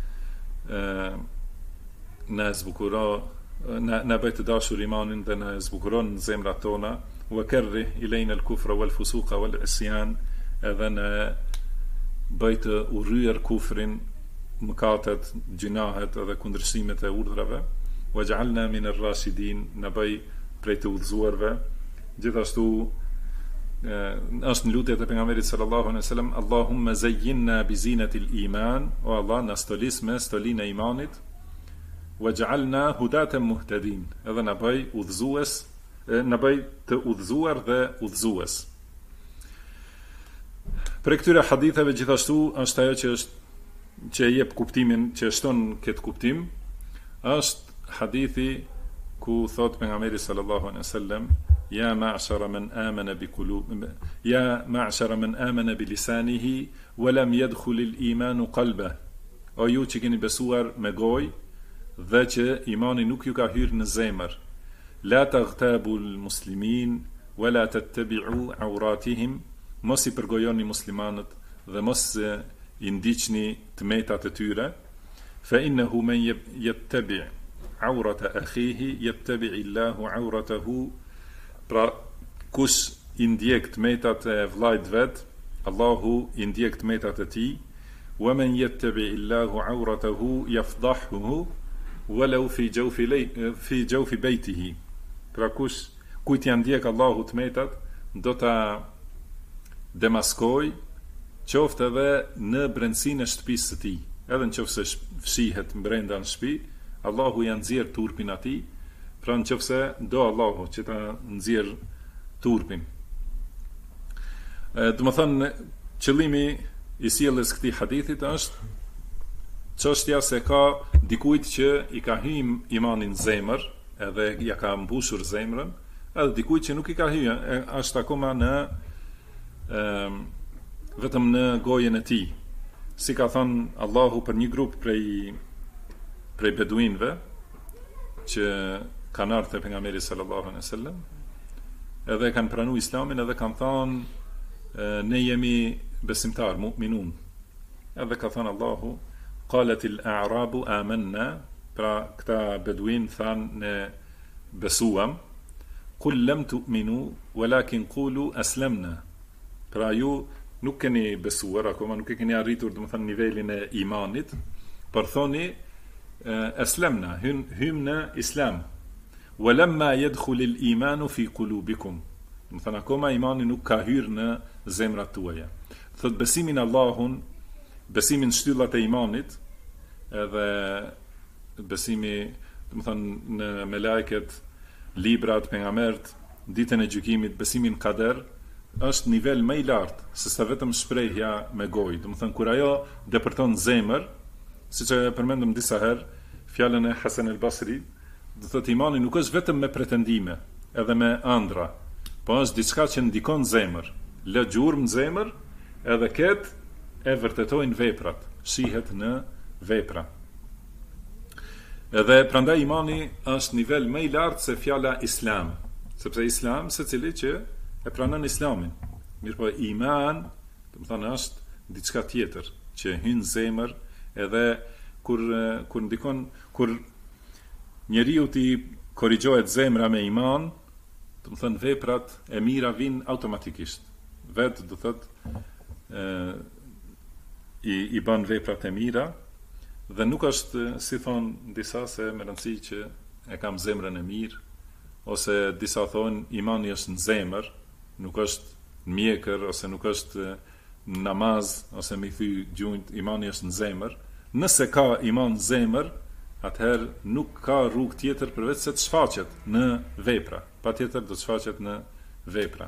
na zbukuro, na bëj të dashur imanin dhe na zbukuron zemrat tona, wa karrih ilayna al-kufra wal-fusuqa wal-isyan, edhe na bëj të urryer kufrin, mëkatet, gjinahet edhe kundërshtimet e urdhrave, waj'alna min ar-rashidin, na bëj prej të udhëzuarve. Gjithashtu është në lutjet e pejgamberit sallallahu alaihi wasallam, Allahumma zayyinna bi zinatil iman, o Allah na stolis me stolinë e imanit, waj'alna hudatan muhtadin, edhe na bëj udhëzues, na bëj të udhëzuar dhe udhëzues. Për këtyre haditheve gjithashtu është ajo që jep kuptimin, që shton këtë kuptim, është hadithi ku thot pejgamberi sallallahu alaihi wasallam, ya ma'shara man amana bi qulub, ya ma'shara man amana bi lisanihi wa lam yadkhul al-iman qalbah, o ju që keni besuar me gojë dhe që imani nuk ju ka hyrë në zemër, la taghtabu al-muslimin wa la tattabi'u awratihim, mos i përgojoni muslimanët dhe mos i ndiqni tmetat e tyre, fa innahu man yattabi' awrata akhihi yattabi' Allahu awratahu, pra kush i ndjek tmetat e vllajt vet, Allahu i ndjek tmetat e tij, wa man yattabi' Allahu awratahu yafdahuhu walau fi jawfi baytihi, pra kush kujt ja ndjek Allahu tmetat do ta demaskoj, qoftë edhe në brendësinë e shtëpisë së tij, edhe nëse fshihet brenda në shtëpi, Allahu ja nxjerr turpin atij, pra nëse do Allahu që ta nxjerr turpin. Do të thonë, qëllimi i sjelljes këtij hadithit është çështja se ka dikujt që i ka hyrë imani në zemër, edhe ja ka mbushur zemrën, edhe dikujt që nuk i ka hyrë, është akoma në vetëm në gojën e tij. Si ka thënë Allahu për një grup prej beduinëve që kanë ardhur te pejgamberi sallallahu alaihi wasallam, edhe kanë pranuar Islamin, edhe kanë thënë ne jemi besimtar, mu'minun. Edhe ka thënë Allahu, qalatil a'rabu amanna, pra këta beduin thanë ne besuam, qul lam tu'minu walakin qulu aslamna, pra ju nuk keni besuar akoma, nuk e keni arritur, domethënë, nivelin e imanit, por thoni aslamna, hym në islam, walamma yadkhul al-iman fi qulubikum, domethënë akoma imani nuk ka hyrë në zemrat tuaja. Thot besimin Allahun, besimin shtyllat e imanit, edhe besimi, domethënë, në melajket, librat, pejgambert, ditën e gjykimit, besimin kader, është nivel më i lartë se sa vetëm shprehja me gojë. Domethënë kur ajo depërton zemër, siç e përmendëm disa herë, fjalën e Hasan el-Basri, do thotë imani nuk është vetëm me pretendime, edhe me ëndra, po është diçka që ndikon zemër, lë gjurmë në zemër, edhe këtë e vërtetojnë veprat, shihet në vepra. Edhe prandaj imani është nivel më i lartë se fjala islam, sepse islam secili që e pranon islamin. Mirpo iman, do të thonë, është diçka tjetër që hyn në zemër, edhe kur njeriu ti korrigjohet zemra me iman, do të thonë veprat e mira vijnë automatikisht. Vetë do thotë i bën veprat e mira, dhe nuk është, si thonë disa, se me rëndësi që e kam zemrën e mirë, ose disa thonë imani është në zemër, nuk është në mjekër, ose nuk është në namaz, ose me thy gjunjt, imani është në zemër. Nëse ka iman në zemër, atëherë nuk ka rrugë tjetër përveç se të shfaqet në vepra. Patjetër do të shfaqet në vepra.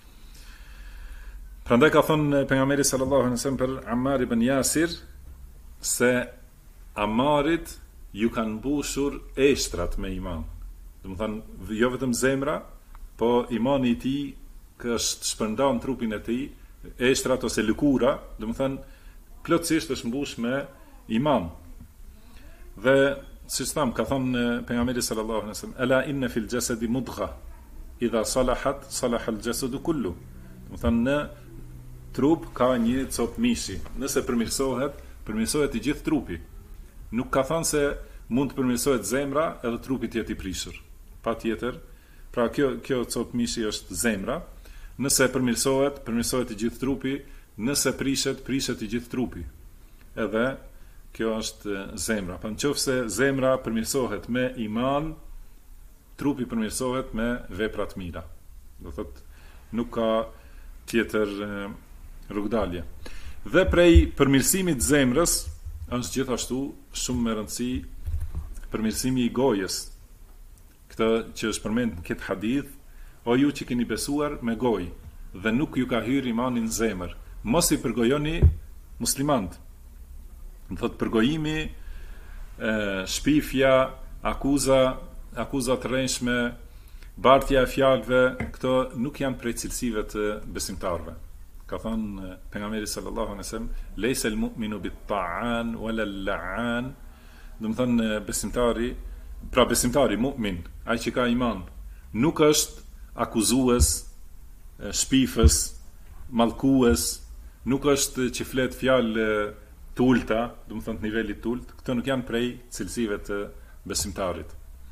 Prandaj ka thënë pejgamberi sallallahu alaihi wasallam për Ammar ibn Yasir se Ammarit ju kanë mbushur eshtrat me iman. Do të thonë, jo vetëm zemra, po imani i tij që është shpërndan trupin e tij, eshtrat ose lëkura, do të thonë plotësisht është mbush me iman. Dhe siç tham, ka thënë pejgamberi sallallahu alaihi wasallam, ala inna fil jasadi mudgha idha salahat salaha al jasadu kullu. Do të thënë, në trup ka një cop mishi. Nëse përmirësohet i gjithë trupi. Nuk ka thënë se mund të përmirësohet zemra edhe trupi të jetë i prishur. Patjetër. Pra kjo cop mishi është zemra. Nëse përmirësohet i gjithë trupi, nëse prishet i gjithë trupi. Edhe kjo është zemra. Pa nëse zemra përmirësohet me iman, trupi përmirësohet me vepra të mira. Do thotë, nuk ka tjetër rrugdalje. Dhe prej përmirësimit të zemrës është gjithashtu shumë me rëndësi përmirësimi i gojës. Këtë që është përmend në këtë hadith, o ju që keni besuar me gojë dhe nuk ju ka hyrë imani në zemër, mos i përgojoni muslimanët. Do thotë, përgojimi, shpifja, akuza të rrënjshme, bartja e fjalëve, këto nuk janë prej cilësive të besimtarëve. Ka thënë pejgamberi sallallahu alaihi wasallam, "Laysa al-mu'minu bit-ta'an wala al-la'an." Do të thënë besimtari mu'min, ai që ka iman, nuk është akuzues, shpifës, mallkues, nuk është që flet fjalë të ulta, do të thënë niveli të ulët. Këto nuk janë prej cilësive të besimtarit.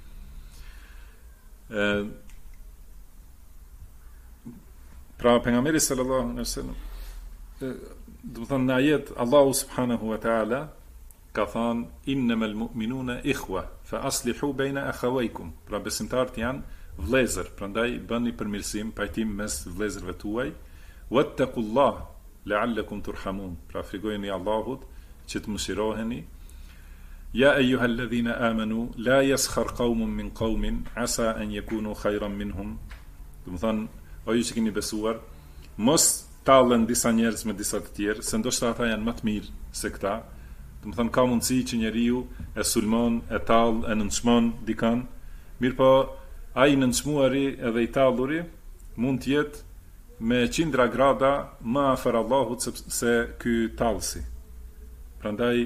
Pra pejgamberi sallallahu alaihi wasallam, do të thënë në ajet, Allahu subhanahu wa taala ka thënë, innamal mu'minuna ikhwa fa aslihu baina akhawaykum. Pra besimtarët janë vëllezër, prandaj bëni përmirësim, pajtim mes vëllezërve tuaj. Wattaqullah la'allakum turhamun. Pra frigojeni Allahut që të mëshiroheni. Ja ayyuhalladhina amanu la yaskhar qaumun min qaumin asa an yakunu khayran minhum. Do të thënë, o ju që keni besuar, mos tallen disa njerëz me disa të tjerë, se ndoshta ata janë më të mirë se këta. Do të thënë, ka mundësi që njeriu e sulmon, e tall, e nënçmon dikan, mirëpo ai nënçmuari edhe i talluri mund të jetë me qindra grada më afër Allahut se ky tallsi. Prandaj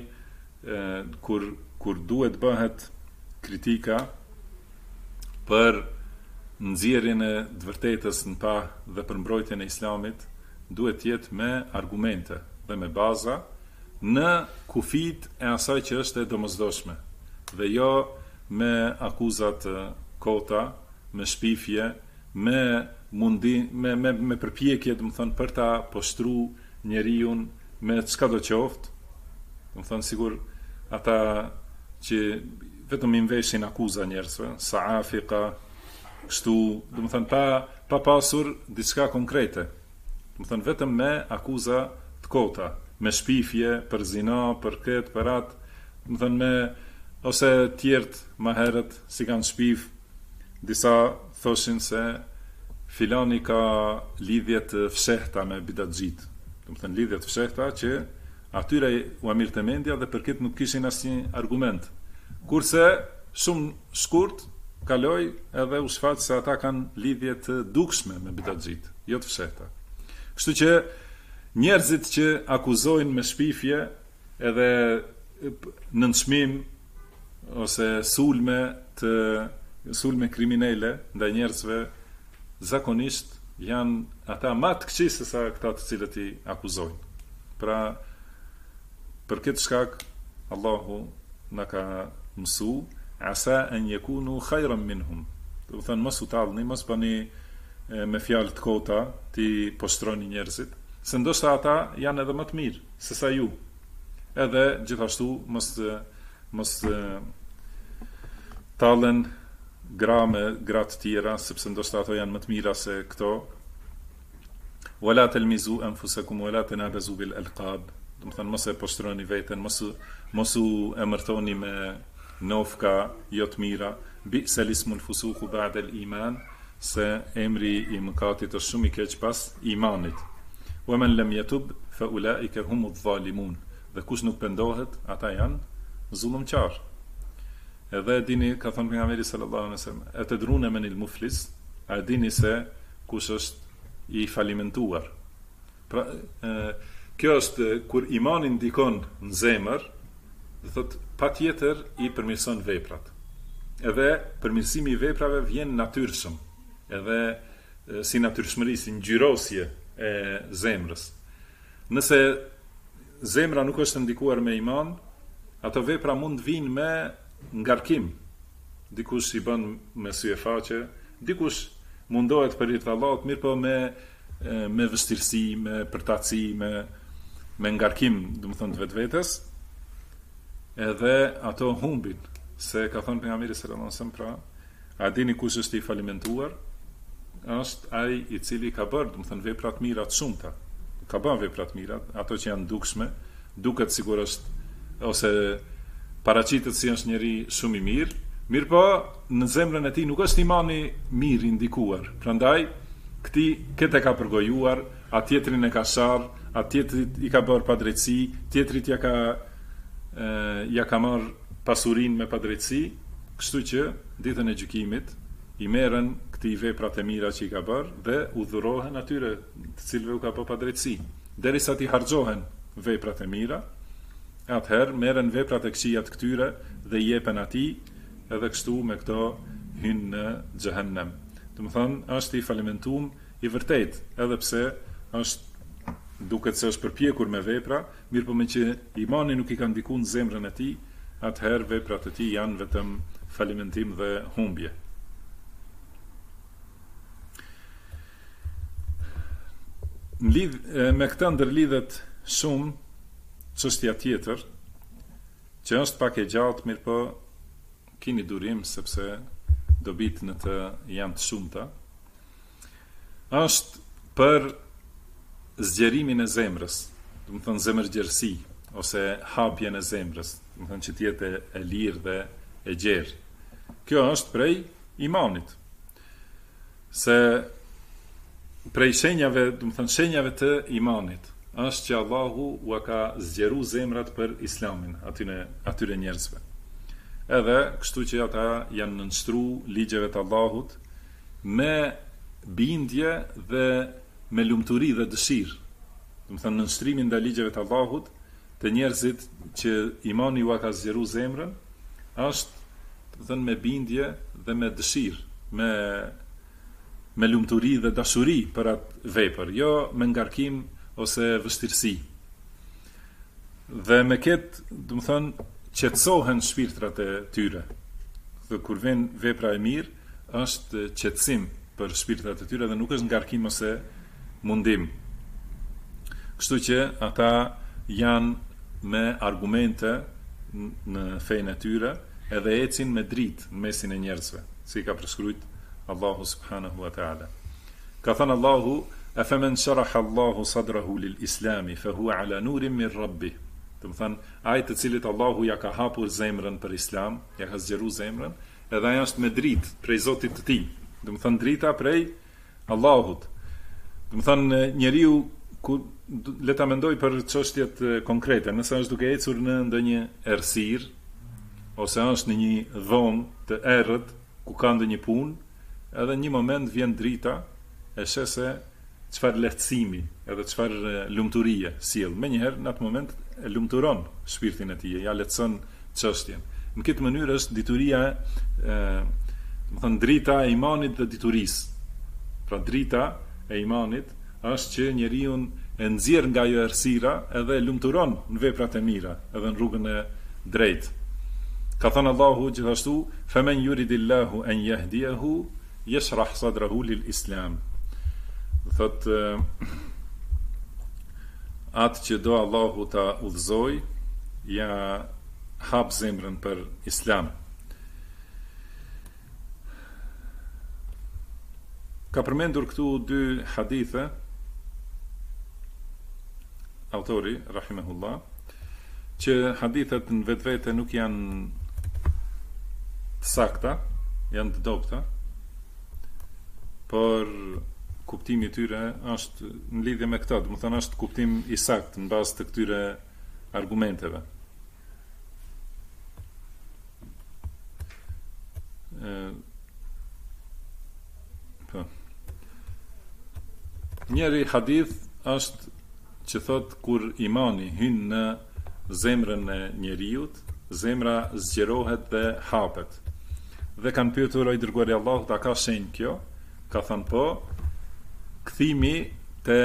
kur duhet bëhet kritika për nxjerrjen e të vërtetës në pa dhe për mbrojtjen e Islamit, duhet të jetë me argumente dhe me baza në kufit e asaj që është e domosdoshme, dhe jo me akuzat kota, me shpifje, me mundi, me përpjekje, do të thënë, për ta poshtru njeriu me çka do qoftë. Do të thënë, sigur ata që vetëm i mveshin akuza njerëzve, saafika, kështu, do të thënë, pa pasur diçka konkrete. Do të thënë, vetëm me akuza të kota, me shpifje për zina, për këtë, për atë, do të thënë, me ose tjertë më herët si kanë shpif, disa thoshin se filani ka lidhje të fshehta me bidatxhit. Do të thënë, lidhje të fshehta që atyre u amirte mendja dhe për këtë nuk kishin asnjë argument. Kurse shumë shkurt kaloi edhe u shfaq se ata kanë lidhje të dukshme me bidatxhit, jo të fshehta. Kështu që njerëzit që akuzojnë me shpifje edhe nënçmim ose sulme kriminale ndaj njerëzve, zakonisht janë ata më të këqij se sa këta të cilët i akuzojnë. Pra, për këtë shkak Allahu na ka mësu, asa an yakunu khayran minhum. Do të thënë, mos u tallni, mos bëni me fjalë të kota ti postroni njerëzit, se ndoshta ata janë edhe më të mirë se sa ju. Edhe gjithashtu mos tallen gra të tjera, sepse ndoshta ato janë më të mira se këto. Wala talmizu anfusakum wala tanabazu bil alqab. Do të thënë, mos e postroni veten, mos u emërtoni me nofka jo të mira. Bi'sal ismul fusuqu ba'da al-iman, se emri i mëkatit është shumë i keq pas imanit. Wa man lam yatub fa ulaika humudh zalimun. Dhe kush nuk pendohet, ata janë zullumqtar. Edhe dini, ka thënë pejgamberi sallallahu alaihi wasallam, atadruna man al-muflis, a dini se kush është i falimentuar. Pra, kjo është kur imani ndikon në zemër, do thot patjetër i përmirëson veprat. Edhe përmirësimi i veprave vjen natyrshëm, edhe si natyrshmëri, si ngjyrosje e zemrës. Nëse zemra nuk është ndikuar me iman, ato vepra mund vinë me ngarkim. Dikush i bën me sy e faqe, dikush mundohet për hir të Allahut, mirë po me vështirësi, me përtaci, me ngarkim, domethënë të vetvetes, edhe ato humbin, se ka thënë pejgamberi sallallahu alajhi wasallam, pra, a dini kush është i falimentuar? Është ai i cili ka bërë, domethënë, vepra të mira të shumta. Ka bërë vepra të mira, ato që janë dukshme, duket sigur është, ose paraqitet si është njeri shumë i mirë, mirë po në zemrën e tij nuk është imani mirë i ndikuar. Prandaj këtë e ka përgojuar, atë tjetrin e ka sharr, atë tjetrit i ka bërë padrejtësi, tjetrit ja ka marr pasurinë me padrejtësi, kështu që ditën e gjykimit i merren këtij veprat e mira që i ka bërë dhe u dhurohen atyre të cilëve u ka bërë padrejtësi, derisa t'i harxohen veprat e mira. Atëherë merren veprat e këqija të këtyre dhe i jepen atij, edhe kështu me këto hynë në xhehenem. Domethënë, është i falimentuar i vërtet, edhe pse duket se është përpjekur me vepra, mirë po me që imani nuk i ka ndikuar në zemrën e tij, atëherë veprat e tij janë vetëm falimentim dhe humbje. Me këtë ndërlidhet shumë çështja tjetër, që është pak e gjatë, mirë po kini durim, sepse dobit në të janë të shumta, është për zgjerimin e zemrës, do të thënë zemërgjerësi, ose hapjen e zemrës, do të thënë që të jetë e lirë dhe e gjerë. Kjo është prej imanit. Se prej shenjave, do të thënë shenjave të imanit, është që Allahu ua ka zgjeru zemrat për islamin atyre njerëzve. Edhe kështu që ata janë nënshtru ligjeve të Allahut me bindje dhe me lumturi dhe dëshirë. Do të thënë nënshtrimin ndaj ligjeve të Allahut të njerëzit që imani ua ka zgjeru zemrën është, do të thënë, me bindje dhe me dëshirë, me lumturi dhe dashuri për atë vepër, jo me ngarkim ose vështirësi. Dhe me këtë, do të thënë, qetësohen shpirtrat e tyre. Dhe kur vjen vepra e mirë, është qetësim për shpirtrat e tyre dhe nuk është ngarkim ose mundim. Kështu që ata janë me argumente në fenë e tyre, edhe ecin me dritë në mesin e njerëzve, si ka preskrujt Allahu subhanahu wa ta'ala. Ka thënë Allahu, afaman sharaha Allahu sadrahu lil islami fa huwa ala nurin min rabbih. Do të thënë, ai të cilit Allahu ja ka hapur zemrën për islam, ja ka zgjeruar zemrën, edhe ai është me dritë prej Zotit të tij. Do të thënë drita prej Allahut. Do të thënë njeriu le ta mendoj për çështjet konkrete, nëse është duke ecur në ndonjë errësirë ose është në një dhomë të errët ku ka ndonjë punë, edhe një moment vjen drita, e sheh se çfarë lehtësimi edhe çfarë lumturie sjell. Menjëherë në atë moment e lumturon shpirtin e tij, ja lehtëson çështjen. Në këtë mënyrë është dituria, do të thënë drita e imanit dhe diturisë. Pra drita e imanit është që njeriu e nxjerr nga ajo errësira edhe e lumturon në veprat e mira, edhe në rrugën e drejtë. Ka thënë Allahu gjithashtu, "Faman yuridillahu an yahdiyahu yashrah sadrahu lil islam." Thot atë që do Allahu ta udhëzoj, ja hap zemrën për islam. Ka përmendur këtu dy hadithe autori rahimahullah, që hadithet në vetvete nuk janë të sakta, janë të dobta, por kuptimi i tyre është në lidhje me këtë, do të thënë është kuptim i saktë në bazë të këtyre argumenteve. Njëri hadith është që thot kur imani hyn në zemrën e njeriut, zemra zgjerohet dhe hapet. Dhe kanë pyetur ai dërguari i Allahut, a ka shenjë kjo? Ka thënë po, kthimi te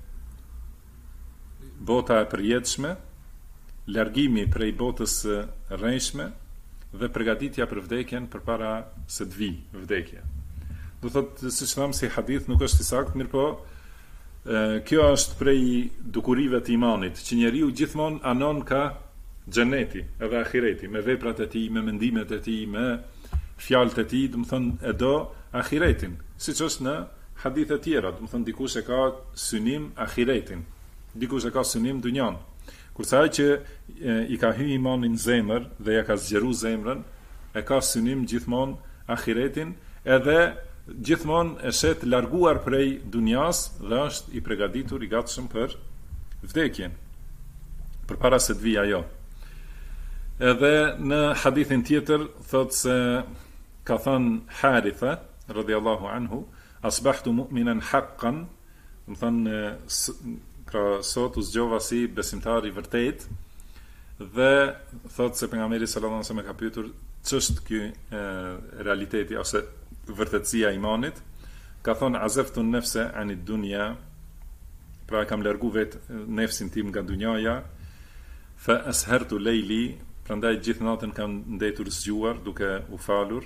bota e përjetshme, largimi prej botës së rrejshme dhe përgatitja për vdekjen përpara se të vijë vdekja. Do thotë, siç tham, si hadith nuk është i saktë, mirë po, kjo është prej dukurive të imanit, që njeriu gjithmonë anon ka xheneti edhe ahireti, me veprat e tij, me mendimet e tij, me fjalët e tij, do të thonë e do ahiretin, siç është në hadithe tjera, do të thonë dikush e ka synim ahiretin, dikush e ka synim dunjan. Kurse ai që i ka hyrë imanin në zemër dhe ja ka zgjeruar zemrën, e ka synim gjithmonë ahiretin, edhe gjithmonë e shet larguar prej dunjas dhe është i përgatitur, i gatshëm për vdekjen, përpara se të vijë ajo. Edhe në hadithin tjetër thot se ka thënë Haritha radhiyallahu anhu, asbahtu mu'minan haqqan, do të thonë pra sot u zgjova si besimtar i vërtet, dhe thot se pejgamberi sallallahu alajhi wasallam ka pyetur ç'është ky realiteti ose vërtetësia e imanit, ka thonë azaftu nafsa anid dunya, pra kam largu vet nefsin tim nga dunjaja, fa ashartu layli, prandaj gjithë natën kam ndetur zgjuar duke u falur,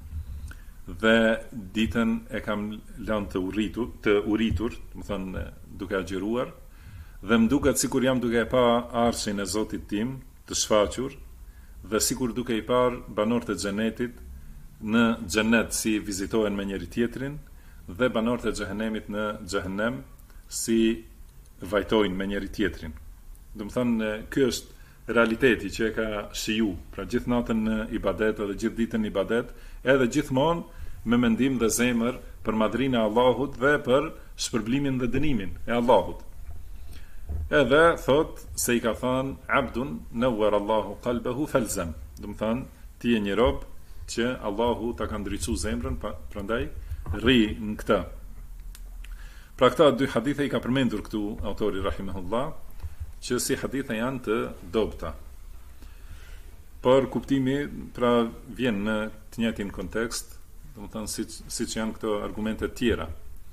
dhe ditën e kam lënë të uritur, do të thonë duke agjëruar, dhe më duket sikur jam duke e pa arshin e Zotit tim të shfaqur, dhe sikur duke i par banorët e xhenetit në xhenet si vizitohen me njëri tjetrin, dhe banorët e xhehenemit në xhehenem si vajtojnë me njëri tjetrin. Do të thonë, ky është realiteti që e ka shiju, pra gjithë natën në ibadet edhe gjithë ditën në ibadet, edhe gjithmonë me mendim dhe zemër për madhrinë e Allahut dhe për shpërblimin dhe dënimin e Allahut. Edhe thot se i ka thënë abdun nawwara Allahu qalbahu falzam, do të thonë ti je një rob që Allahu ta ka ndriçuar zemrën, prandaj rri në këtë. Pra këta dy hadithe i ka përmendur këtu autori rahimahullah, që si hadithe janë të dobta. Por kuptimi pra vjen në të njëjtin kontekst, do të thonë siç janë këto argumente të tjera.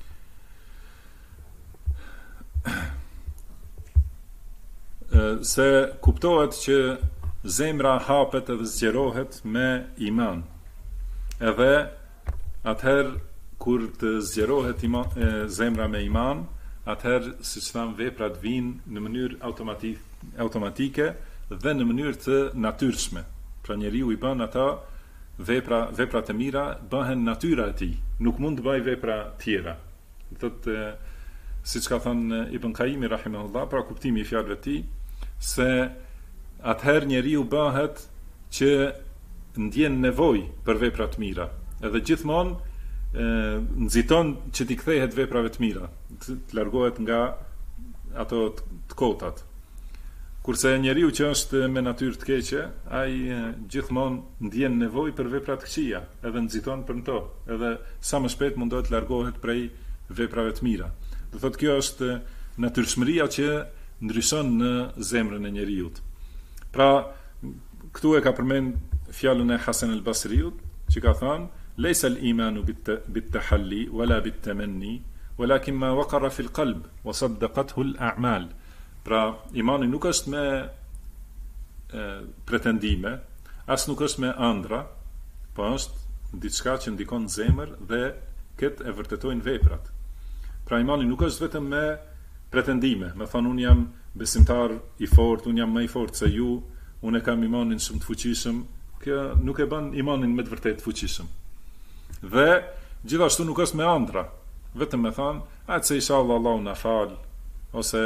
Se kuptohet që zemra hapet edhe zgjerohet me iman. Edhe atëherë kur të zgjerohet zemra me iman, atëherë siç tham veprat vijnë në mënyrë automatike dhe në mënyrë të natyrshme. Pra njeriu i bën ata veprat e mira, bëhen natyra e tij, nuk mund të bëjë vepra tjera. Thotë siç ka thënë Ibn Qayyim rahimahullah, pra kuptimi i fjalëve të tij, se atëherë njeriu bëhet që ndjen nevojë për vepra të mira, edhe gjithmonë nxiton që t'i kthehet veprave të mira, të largohet nga ato të kotat. Kurse njeriu që është me natyrë të keqe, ai gjithmonë ndjen nevojë për vepra të këqija, edhe nxiton për to, edhe sa më shpejt mundohet të largohet prej veprave të mira. Do thotë kjo është natyrshmëria që ndryshon në zemrën e njeriut. Pra, këtu e ka përmend fjalën e Hasan al-Basriut, që ka thënë: "Laysa al-imanu bit-tahalli wala bit-tamanni, walakin ma waqara fi al-qalb wa saddaqathu al-a'mal." Pra, imani nuk është me pretendime, as nuk është me ëndra, po është diçka që ndikon në zemër dhe këtë e vërtetojnë veprat. Pra, imani nuk është vetëm me pretendime, me thonë unë jam besimtar i fort, unë jam më i fort se ju, unë e kam imanin shumë të fuqishëm, kjo nuk e bën imanin me të vërtet fuqishëm. Dhe gjithashtu nuk është me ëndra, vetëm me thonë, atë se inshallah Allahu na fal, ose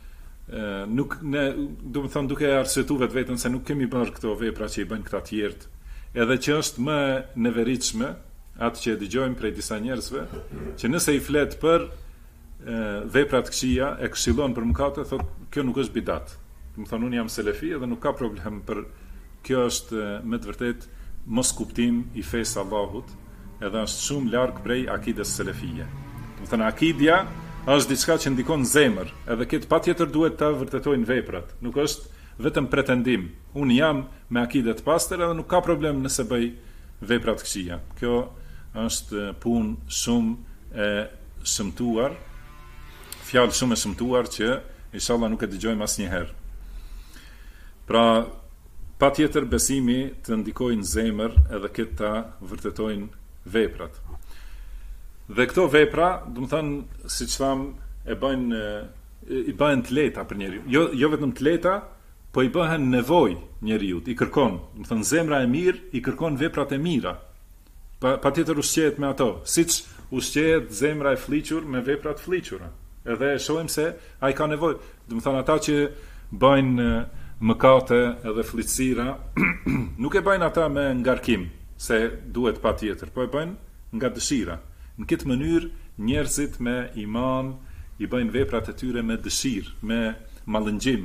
nuk ne, do të thonë duke arsyetuar vetën se nuk kemi bërë këto vepra që i bëjnë këta tjerët, edhe që është më neveritshme atë që e dëgjojmë prej disa njerëzve, që nëse i flet për veprat këqija e këshillon për mëkate, thotë kjo nuk është bidat. Do të thonë unë jam selefi dhe nuk ka problem, për kjo është me të vërtet mos kuptim i fesë Allahut, edhe është shumë larg prej akides selefie. Do të thonë akidja është diçka që ndikon në zemër, edhe këtë patjetër duhet ta vërtetojnë veprat. Nuk është vetëm pretendim. Unë jam me akide të pastër edhe nuk ka problem nëse bëj vepra të këqija. Kjo është punë shumë e shëmtuar, fjalë shumë e shëmtuar që inshallah nuk e dëgjojmë asnjëherë. Pra, patjetër besimi të ndikojnë në zemër edhe këtë ta vërtetojnë veprat. Dhe këto vepra, do të thënë, siç tham, i bëhen të lehta për njeriu. Jo vetëm të lehta, po i bëhen nevojë njeriu, i kërkon. Do të thënë, zemra e mirë i kërkon veprat e mira. Patjetër ushqehet me ato, siç ushqehet zemra e fliqur me vepra të fliqura. Edhe shohim se ai ka nevojë. Do të thënë, ata që bëjnë mëkate edhe flicësira, nuk e bëjnë ata me ngarkim, se duhet patjetër, po e bëjnë nga dëshira. Në këtë mënyrë njerëzit me iman i bëjnë veprat e tyre me dëshirë, me mallëngjim,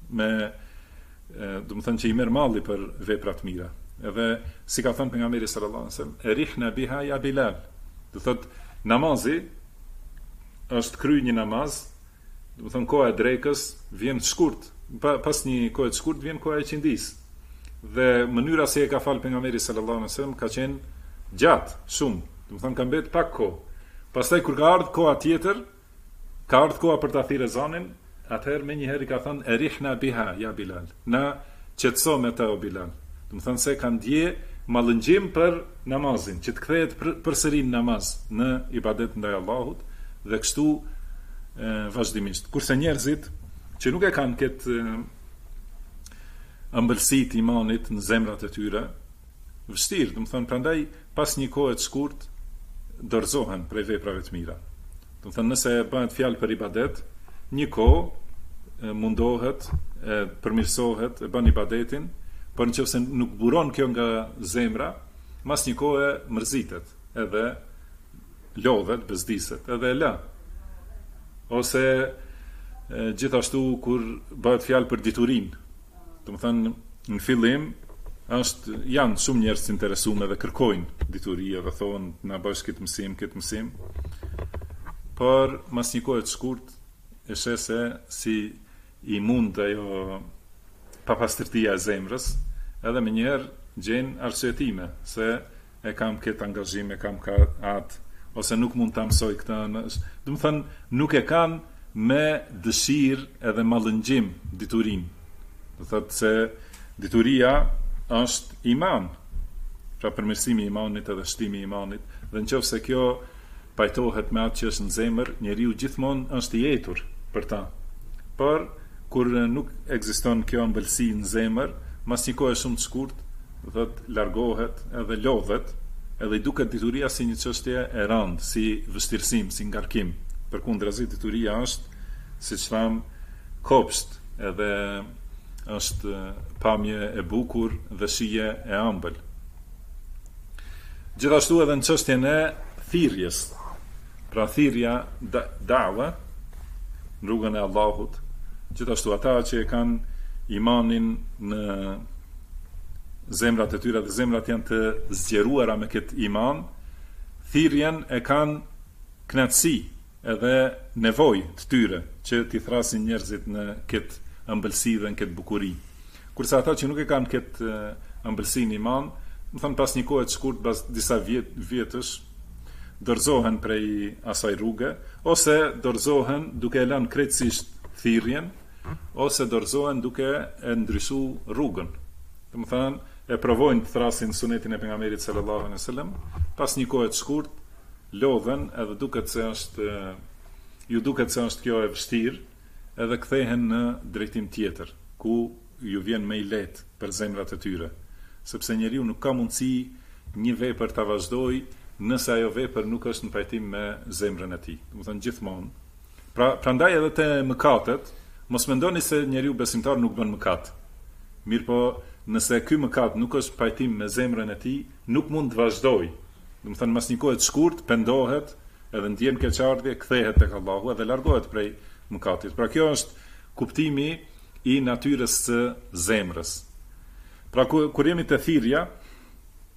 do të thënë që i merr malli për veprat mira. Edhe si ka thënë pejgamberi sallallahu alajhi wasallam, "Erihna biha ya Bilal." Do thotë namazi është kry një namaz, do të thënë koha e drekës vjen të shkurt, pas një kohe të shkurt vjen koha e qindis. Dhe mënyra se e ka falë pejgamberi sallallahu alajhi wasallam ka qenë gjatë, shumë. Do të thënë ka mbet pak kohë. Pastaj kur ka ardhur koha tjetër, ka ardhur koha për ta thirrë ezanin, atëherë menjëherë i ka thënë "Erihna biha ya Bilal." Na qetëso me të o Bilal. Do të thënë se ka ndje mallëngjim për namazin, që të kthehet përsëri në namaz, në ibadet ndaj Allahut dhe kështu vazhdimisht. Kurse njerëzit që nuk e kanë këtë ëmbëlsi të imanit në zemrat e tyre, vështirë, do të thënë, prandaj pas një kohe të shkurt dorëzohen prej veprave të mira. Do të thënë, nëse bëhet fjalë për ibadet, një kohë mundohet, përmirësohet, e bën ibadetin, por nëse nuk buron kjo nga zemra, mas një kohë mërzitet, edhe lodhet, bezdiset, edhe e la. Ose gjithashtu kur bëhet fjalë për diturinë, do të thënë, në fillim janë shumë njerëz të interesuar dhe kërkojnë dituri dhe thonë na bësh këtë mësim, por mas një kohë të shkurt e sheh se si i mund ajo papastërtia e zemrës, edhe më njëherë gjen arsyetime se e kam këtë angazhim, e kam atë, ose nuk mund ta mësoj këtë. Do të thënë, nuk e kanë me dëshirë edhe mallëngjim diturinë. Do thotë se dituria është iman, pra përmirësimi i imanit edhe shtimi i imanit, dhe nëse kjo pajtohet me atë që është në zemër, njeriu gjithmonë është i jetur për ta. Por kur nuk ekziston kjo ëmbëlsi në zemër, mas një kohë shumë të shkurt, do thotë largohet edhe lodhet, edhe i duket dituria si një çështje e rëndë, si vështirësim, si ngarkim. Përkundrazi dituria është, siç tham, kopsht, edhe është pamje e bukur dhe shije e ëmbël. Gjithashtu edhe në çështjen e thirrjes. Pra thirrja da'wa në rrugën e Allahut, gjithashtu ata që e kanë imanin në zemrat e tyre dhe zemrat janë të zgjeruara me këtë iman, thirrjen e kanë kënaqësi edhe nevojë të tyre që t'i thrasin njerëzit në këtë ëmbëlsi dhe në këtë bukuri. Kurse ata që nuk e kanë këtë ëmbëlsi në iman, më thënë pas një kohë të shkurt, pas disa vjetësh, dorëzohen prej asaj rruge, ose dorëzohen duke e lënë krejtësisht thirrjen, ose dorëzohen duke e ndryshu rrugën. Dhe më thënë, e provojnë të thrasin sunetin e pejgamberit sallallahu alaihi wasallam, pas një kohë të shkurt, lodhen edhe ju duket se është kjo e vështirë, edhe kthehen në drejtim tjetër, ku ju vjen më i lehtë për zemrat e tyre, sepse njeriu nuk ka mundësi një vepër ta vazhdojë nëse ajo vepër nuk është në pajtim me zemrën e tij. Do të thënë gjithmonë. Prandaj edhe te mëkatet, mos mendoni se njeriu besimtar nuk bën mëkat. Mirpo, nëse ky mëkat nuk është pajtim me zemrën e tij, nuk mund të vazhdojë. Do të thënë mas një kohë të shkurt pendohet, edhe ndjen keqardhje, kthehet tek Allahu edhe largohet prej mëkatit. Pra kjo është kuptimi i natyrës së zemrës. Pra kur jemi te thirrja,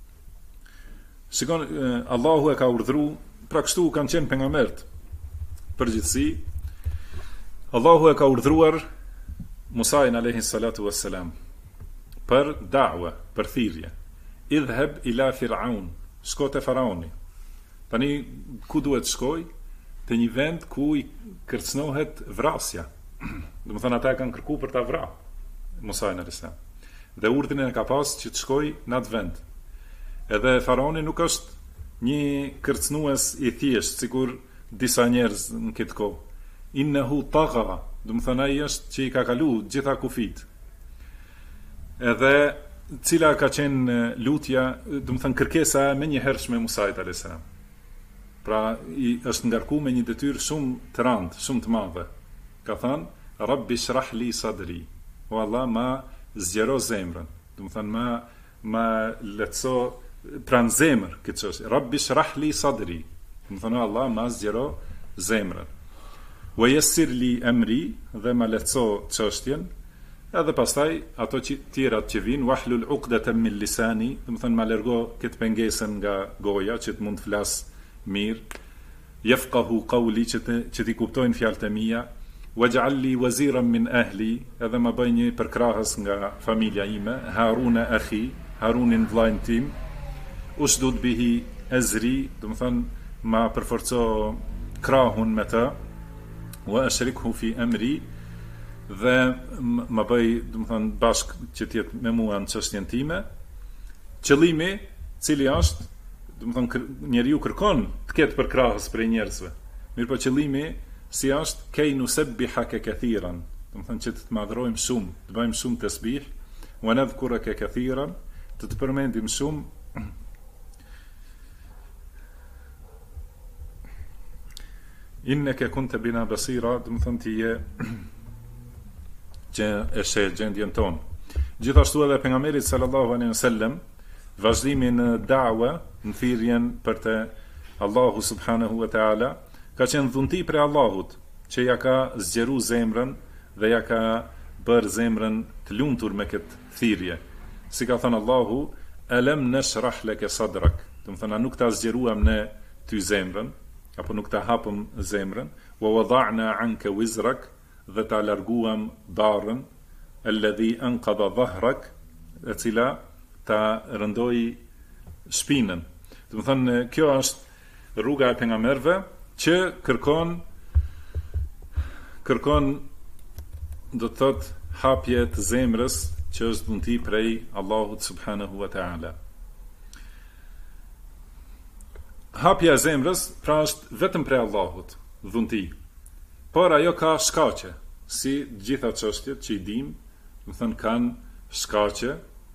shikon, Allahu e ka urdhëruar, pra kështu kanë qenë pejgamberët. përgjithësi, Allahu e ka urdhëruar Musa'in alayhi salatu wassalam për da'wa, për thirrje. Idhhab ila Fir'aun, shko te faraoni. Tani ku duhet shkoj? Te një vend ku i kërcënohet vrasja. Domethënë ata e kanë kërkuar për ta vrarë Musa'in alayhi salam. Dhe urdhrin e ka pas që të shkoj në atë vend. Edhe faraoni nuk është një kërcënues i thjesht, sikur disa njerëz në këtë kohë. Innehu tagha, domethënë ai është që i ka kalu gjitha kufit. Edhe cila ka qenë lutja, domethënë kërkesa më një hershme Musait alayhis salam. Pra i është ngarkuar me një detyrë shumë të rëndë, shumë të madhe. Ka thënë: "Rabbi shrah li sadri." O Allah, ma zgjero zemrën. Domethënë ma lehtëso pranë zemër këtë çështje. Rabbi shrah li sadri. Domethënë Allah, ma zgjero zemrën. Wa yassir li amri, dhe ma lehtëso çështjen. Edhe pastaj ato tjerat që vinë, wahlul uqdatan min lisani, domethënë ma largo këtë pengesën nga goja që të mund të flas mirë. Yafqahu qawli, që ti kuptojnë fjalët e mia. Waj'al li waziran min ahli, edhe ma bëj një përkrahës nga familja ime. Haruna akhi, Harunin vllajin tim. Ushdud bihi azri, domethënë ma përforco krahun me të. Wa ashrikhu fi amri, dhe më bëj, domethënë bashk që të jetë me mua në çështjen time. Qëllimi, cili është, domethënë njeriu kërkon të ketë përkrahës prej njerëzve. Mirë, po qëllimi si është kej nusabbihaka kathiran, domethënë që të madhrojmë shumë, të bëjmë shumë tasbih, wa nadhkuraka kathiran, të përmendim shumë. Inneke kunte bina basira, domethënë ti je që e sheh gjendjen tonë. Gjithashtu edhe pejgamberi sallallahu alaihi wasallam, vazhdimi në da'wa, në thirrjen për te Allahu subhanahu wa taala, ka qenë dhunti për Allahut, që ja ka zgjeru zemrën dhe ja ka bërë zemrën të lumtur me këtë thirrje. Si ka thënë Allahu: "Alam nashrah laka sadrak", domethënë nuk ta zgjeruam ne ty zemrën, apo nuk ta hapëm zemrën. "Wa wada'na 'anka wizrak", dhe ta larguam darën. "Alladhi anqadha dhahrak", e cila ta rëndoi shpinën. Domethënë kjo është rruga e pejgamberëve që kërkon do të thotë hapje të zemrës, që është dhunti prej Allahut subhanahu wa taala. Hapja e zemrës pra është vetëm prej Allahut, dhunti. Por ajo ka shkaqe, si gjitha çështjet që i dim, do të thënë kanë shkaqe.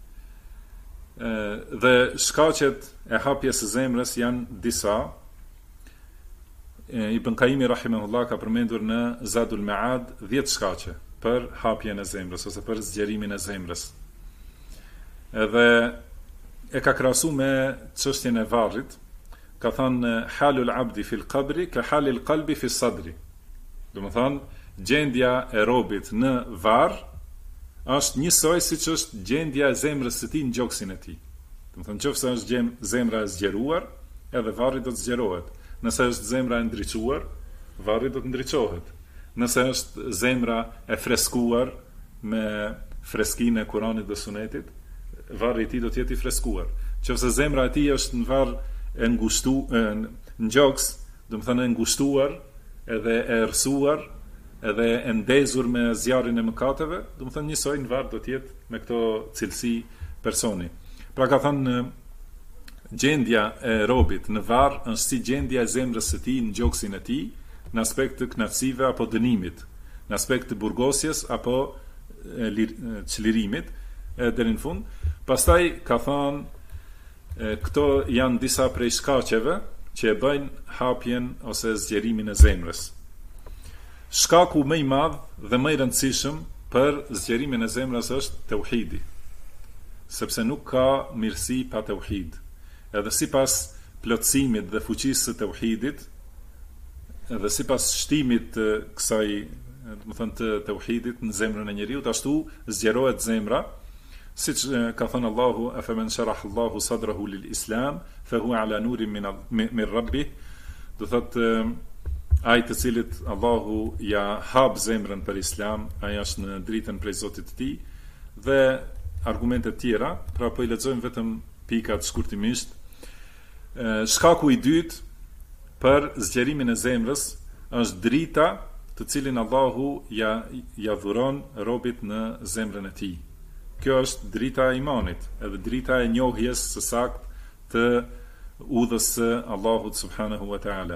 Dhe shkaqet e hapjes së zemrës janë disa. Ibn Qayyim rahimahullah ka përmendur në Zadul Ma'ad 10 shkaqe për hapjen e zemrës ose për zgjerimin e zemrës. Edhe e ka krahasu me çështjen e varrit. Ka thënë: "Halul abdi fil qabri ka halil qalbi fi sadri." Do të thënë, gjendja e robit në varr është njësoj siç është gjendja e zemrës së tij në gjoksin e tij. Do të thënë, nëse është zemra e zgjeruar, edhe varri do të zgjerohet. Nëse është zemra e ndriçuar, varri do të ndriçohet. Nëse është zemra e freskuar me freskinë e Kuranit dhe Sunetit, varri i tij do të jetë i freskuar. Nëse zemra e tij është në varr e ngushtuar, në gjoks, do të thënë e ngushtuar, edhe e errësuar, edhe e ndezur me zjarrin e mëkateve, do të thënë njësoj në varr do të jetë me këto cilësi personi. Pra ka thënë, gjendja e robit në varr është si gjendja e zemrës së tij në gjoksin e tij, në aspekt të kënaqësive apo dënimit, në aspekt të burgosjes apo çlirimit, deri në fund. Pastaj ka thënë, këto janë disa prej shkaqeve që e bëjnë hapjen ose zgjerimin e zemrës. Shkaku më i madh dhe më i rëndësishëm për zgjerimin e zemrës është tauhidi, sepse nuk ka mirësi pa tauhid. Edhe sipas plotësimit dhe fuqisë së tauhidit, edhe sipas shtimit të kësaj, do të thënë, të tauhidit në zemrën e njeriut, ashtu zgjerohet zemra, siç ka thënë Allahu: "Afaman sharaha Allahu sadrahu lil Islam, fa huwa ala nurin min rabbih", do thotë ai të cilit Allahu ja hap zemrën për Islam, ai është në dritën prej Zotit të tij, dhe argumente tjera, pra po i lexojmë vetëm pikat shkurtimisht. Shkaku i dytë për zgjerimin e zemrës është drita të cilin Allahu ja dhuron robit në zemrën e tij. Kjo është drita e imanit, edhe drita e njohjes së saktë të udhës së Allahut subhanahu wa taala.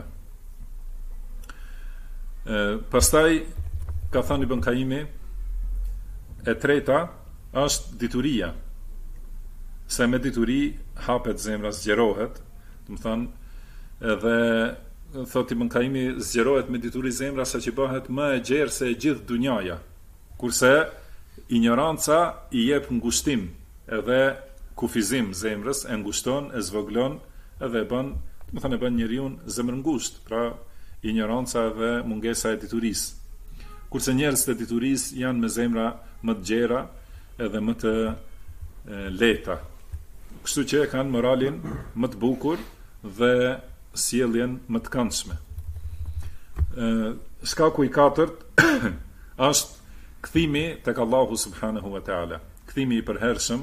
Pastaj ka thënë Ibn Kaimi, e treta është dituria. Se me dituri hapet zemra, zgjerohet, do të thonë, edhe thot Ibn Kaimi, zgjerohet me dituri zemra sa që bëhet më e gjerë se e gjithë dunjaja, kurse ignoranca i jep ngushtim edhe kufizim zemrës, e ngushton, e zvoglon edhe e bën, do të thonë, e bën njeriu zemër ngusht, pra ignoranca dhe mungesa e diturisë. Kurse njerëzit e diturisë janë me zemra më të gjera edhe më të lehta. Kështu që kanë moralin më të bukur dhe sjelljen më të këndshme. Shkaku i katërt është kthimi tek Allahu subhanahu wa taala. Kthimi i përhershëm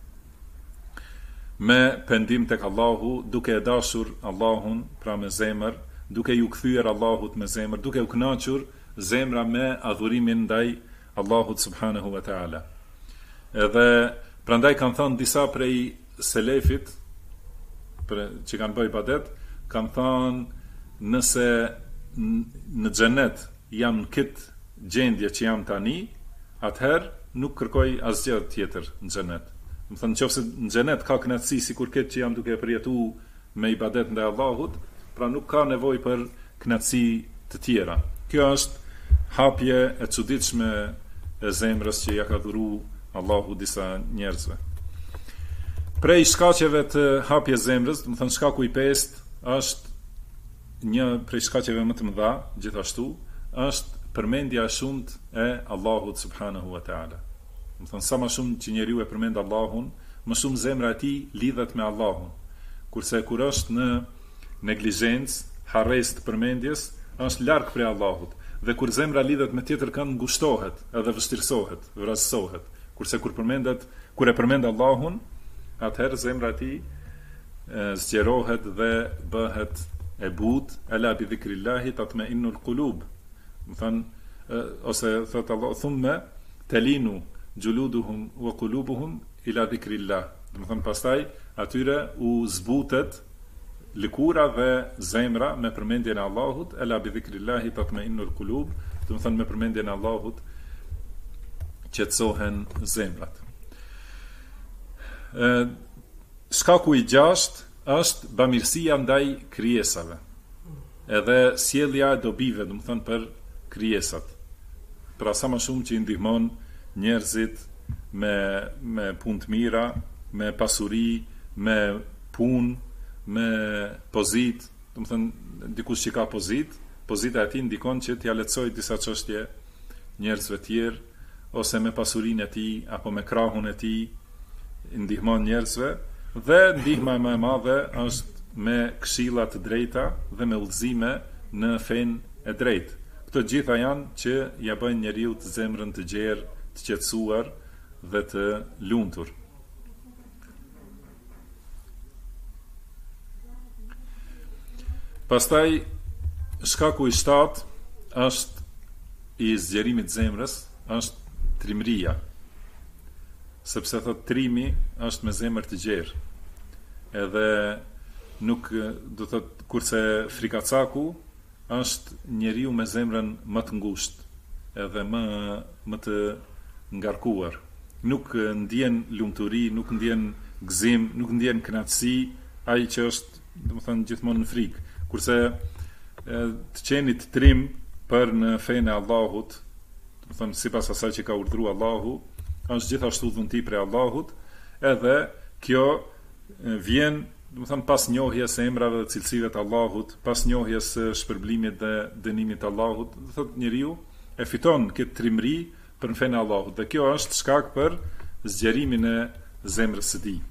me pendim tek Allahu, duke e dashur Allahun, pra me zemër, duke ju kthyer Allahut me zemër, duke u kënaqur zemra me adhurimin ndaj Allahut subhanahu wa taala. Edhe prandaj kanë thënë disa prej selefit që kanë bërë ibadet, kanë thënë nëse në xhenet jam në këtë gjendje që jam tani, atëherë nuk kërkoj asgjë tjetër në xhenet. Do të thënë, nëse në xhenet ka kënaqësi sikur këtë që jam duke përjetuar me ibadet ndaj Allahut, pra nuk ka nevojë për kënaqësi të tjera. Kjo është hapje e çuditshme e zemrës që ja ka dhuru Allahu disa njerëzve. Prej shkaqeve të hapjes zemrës, do të thënë shkaku i pestë është një prej shkaqeve më të mëdha, gjithashtu, është përmendja e shumtë e Allahut subhanahu wa taala. Do të thënë, sa më shumë që njeriu e përmend Allahun, më shumë zemra e tij lidhet me Allahun. Kurse kur është në neglizhencë, harres të përmendjes, është larg prej Allahut. Dhe kur zemra lidhet me tjetër kënd, ngushtohet, edhe vështirësohet, vrasësohet. Kurse kur e përmend Allahun, atëherë zemra e tij zgjerohet dhe bëhet e butë, ala bi dhikrillahi tatma'innul qulub. Do thënë, ose thot Allah, thumma talinu juluduhum wa qulubuhum ila dhikrillah. Do thënë, pastaj atyre u zbutet lëkura dhe zemra me përmendjen e Allahut, ala bi dhikrillahi tatma'innul qulub. Do thënë, me përmendjen e Allahut qetësohen zemrat. Shkaku i gjashtë është bamirësia ndaj krijesave, edhe sjellja e dobive, do të thënë, për krijesat. Pra sa më shumë që i ndihmon njerëzit me punë të mira, me pasuri, me punë, me pozitë, do të thënë, dikush që ka pozita e tij ndikon që t'ia lehtësojë disa çështje njerëzve tjerë, ose me pasurinë e tij apo me krahun e tij ndihmon njerëzve. Dhe ndihma më e madhe është me këshilla të drejta dhe me udhëzime në fenë e drejtë. Këto gjitha janë që ja bëjnë njeriu të zemrën të gjerë, të qetësuar dhe të lumtur. Pastaj shkaku i shtatë është i zgjerimit zemrës, është trimëria. Sepse thot trimi është me zemër të gjerë. Edhe nuk do thot, kurse frikacaku është njeriu me zemrën më të ngushtë, edhe më të ngarkuar. Nuk ndjen lumturi, nuk ndjen gëzim, nuk ndjen kënaqësi, ai që është, domethënë, gjithmonë në frikë. Kurse të qenit trim për në fenë e Allahut, domethënë sipas asaj që ka urdhëruar Allahu, është gjithashtu dhunti prej Allahut, edhe kjo vjen, domethënë, pas njohjes së emrave dhe cilësive të Allahut, pas njohjes së shpërblimit dhe dënimit të Allahut, do thotë njeriu e fiton këtë trimëri për në fenë e Allahut, dhe kjo është shkak për zgjerimin e zemrës së tij.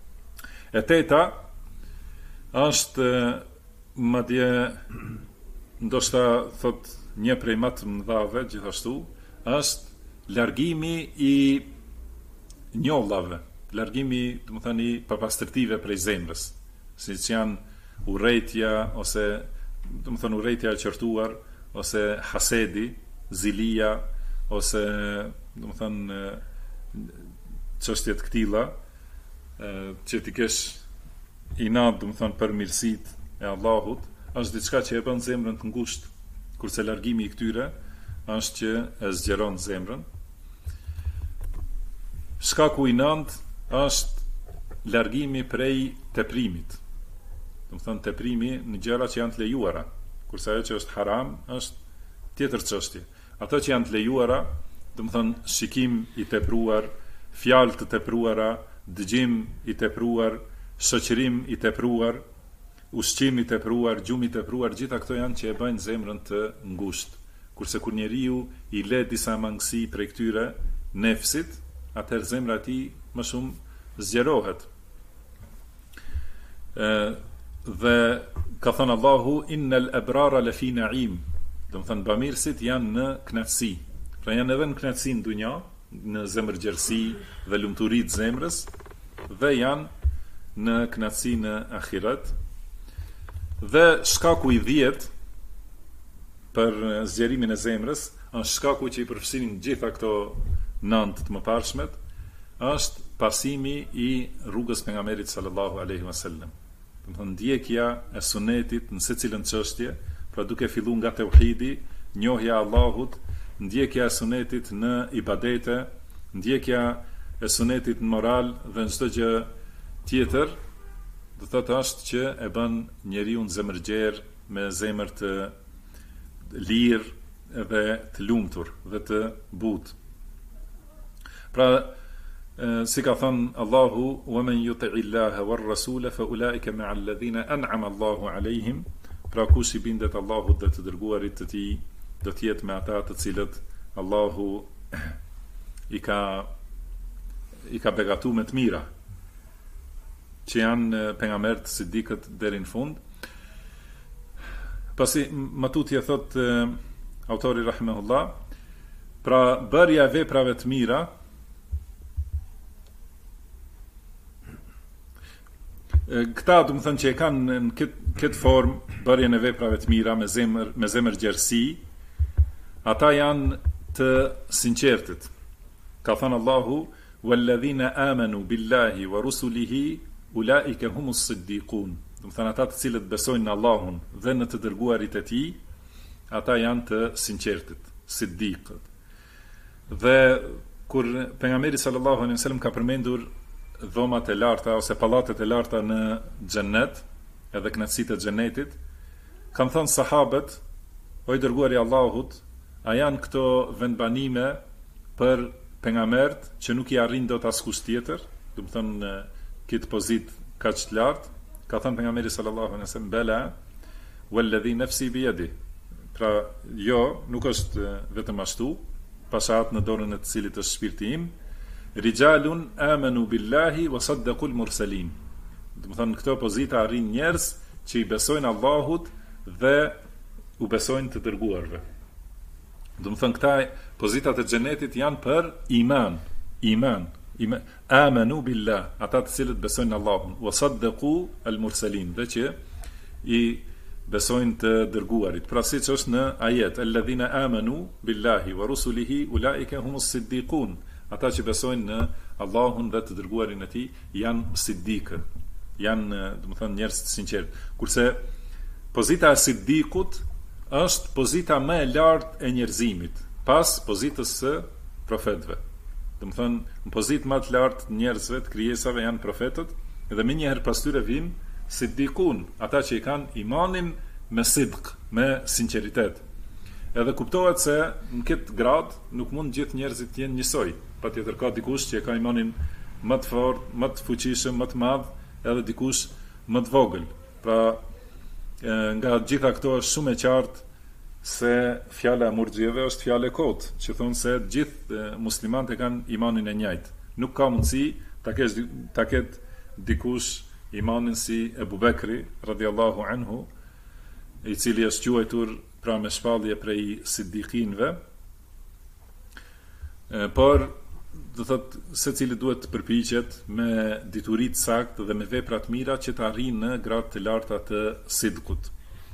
E teta është madje ndoshta thot një prej më të mëdhave gjithashtu është largimi i njollave, largimi, domethënë i papastërtive prej zemrës, siç janë urrejtja ose domethënë urrejtja e qortuar ose hasedi, zilia ose domethënë çështje të këtilla, që ti kesh inat domethënë për mirësitë e Allahut, është diçka që e bën zemrën të ngushtë, kurse largimi i këtyre është që e zgjeron zemrën. Shkaku i nëntë është largimi prej teprimit. Domethënë teprimi në gjëra që janë të lejuara, kurse ajo që është haram është tjetër çështje. Ato që janë të lejuara, domethënë shikim i tepruar, fjalë të tepruara, dëgjim i tepruar, shoqërim i tepruar, ushqim i tepruar, gjumë i tepruar, gjitha këto janë që e bëjnë zemrën të ngushtë. Kurse kur njeriu i le disa mangësi prej këtyre nefsit, atëherë zemra e tij më shumë zgjerohet. Dhe ka thënë Allahu innal abrara lafi na'im, do të thënë bamirësit janë në kënaqësi. Pra janë edhe në kënaqësi në dunja, në zemërgjerësi dhe lumturi të zemrës, dhe janë në kënaqësi në ahiret. Dhe shkaku i 10 për zgjerimin e zemrës, është shkaku që i përfshin gjitha këto 9 të mëparshmet, është pasimi i rrugës pejgamberit sallallahu alaihi wasallam. Do të thonë ndjekja e sunetit në secilën çështje, pra duke filluar nga tauhidi, njohja e Allahut, ndjekja e sunetit në ibadete, ndjekja e sunetit në moral dhe në çdo gjë tjetër, do të thotë është që e bën njeriu në zemërgjer, me zemër të lirë dhe të lumtur dhe të butë. Pra, si ka thënë Allahu, wa man yuti'i Allaha war rasula fa ulaika ma'a alladhina an'ama Allahu alejhim, pra kush i bindet Allahut dhe të dërguarit të tij, do të jetë me ata të cilët Allahu i ka begatuar me të mira, që janë pejgamberët, sidikët deri në fund. Pasi matutje thot autori rahimahullah, pra bërja e veprave të mira këta do të thënë që e kanë në këtë formë bërjen e veprave të mira me zemër gjerësi, ata janë të sinqertit. Ka thënë Allahu walladhina amanu billahi wa rusulihi ulaika humus siddiqun. Do të thënë ata të cilët besojnë në Allahun dhe në të dërguarit e tij, ata janë të sinqertit, siddiqët. Dhe kur pejgamberi sallallahu alaihi wasallam ka përmendur dhomat e larta ose pallatet e larta në xhennet, edhe kënaqësitë e xhennetit, kanë thënë sahabët, o i dërguari i Allahut, a janë këto vendbanime për pejgambert që nuk i arrin dot askush tjetër, do të thënë këtë pozitë kaq të lartë? Ka thënë pejgamberi sallallahu alaihi wasallam, bela walladhi nafsi bi yadi. Pra jo, nuk është vetëm ashtu, pashat në dorën e të cilit është shpirti im, rijalun amanu billahi wa saddaqul mursalin. Do të thënë këto pozita arrin njerëz që i besojnë Allahut dhe u besojnë të dërguarve. Do të thënë këta pozitat e xhenetit janë për iman, amanu billah, ata të cilët besojnë Allahun, wa saddaqu al mursalin, dhe që i besojnë të dërguarit. Pra siç është në ajet, alladhina amanu billahi wa rusulihi ulaika humus siddiqun. Ata që besojnë në Allahun dhe të dërguarin e tij janë siddiqë, janë, do të thënë, njerëz të sinqertë. Kurse pozita e siddiqut është pozita më e lartë e njerëzimit, pas pozitës së profetëve. Do të thënë, në pozitë më të lartë të njerëzve, të krijesave, janë profetët, dhe më njëherë pas tyre vijnë siddiqun, ata që i kanë imanin me sidq, me sinqeritet. Edhe kuptohet se në këtë grad nuk mund gjithë njerëzit të jenë njësoj. Patjetër ka dikush që e ka imanin më të fortë, më të fuqishëm, më të madh, edhe dikush më të vogël. Pra, nga gjitha këto është shumë e qartë se fjala e murxhieve është fjalë e kotë, që thonë se gjithë muslimanët e kanë imanin e njëjtë. Nuk ka mundësi ta ketë dikush imanin si Ebu Bekri radhiyallahu anhu, i cili është quajtur pra me shpallje prej siddiqinëve, por do thot secili duhet të përpiqet me dituri të saktë dhe me vepra të mira që të arrijë në gradë të larta të sidkut.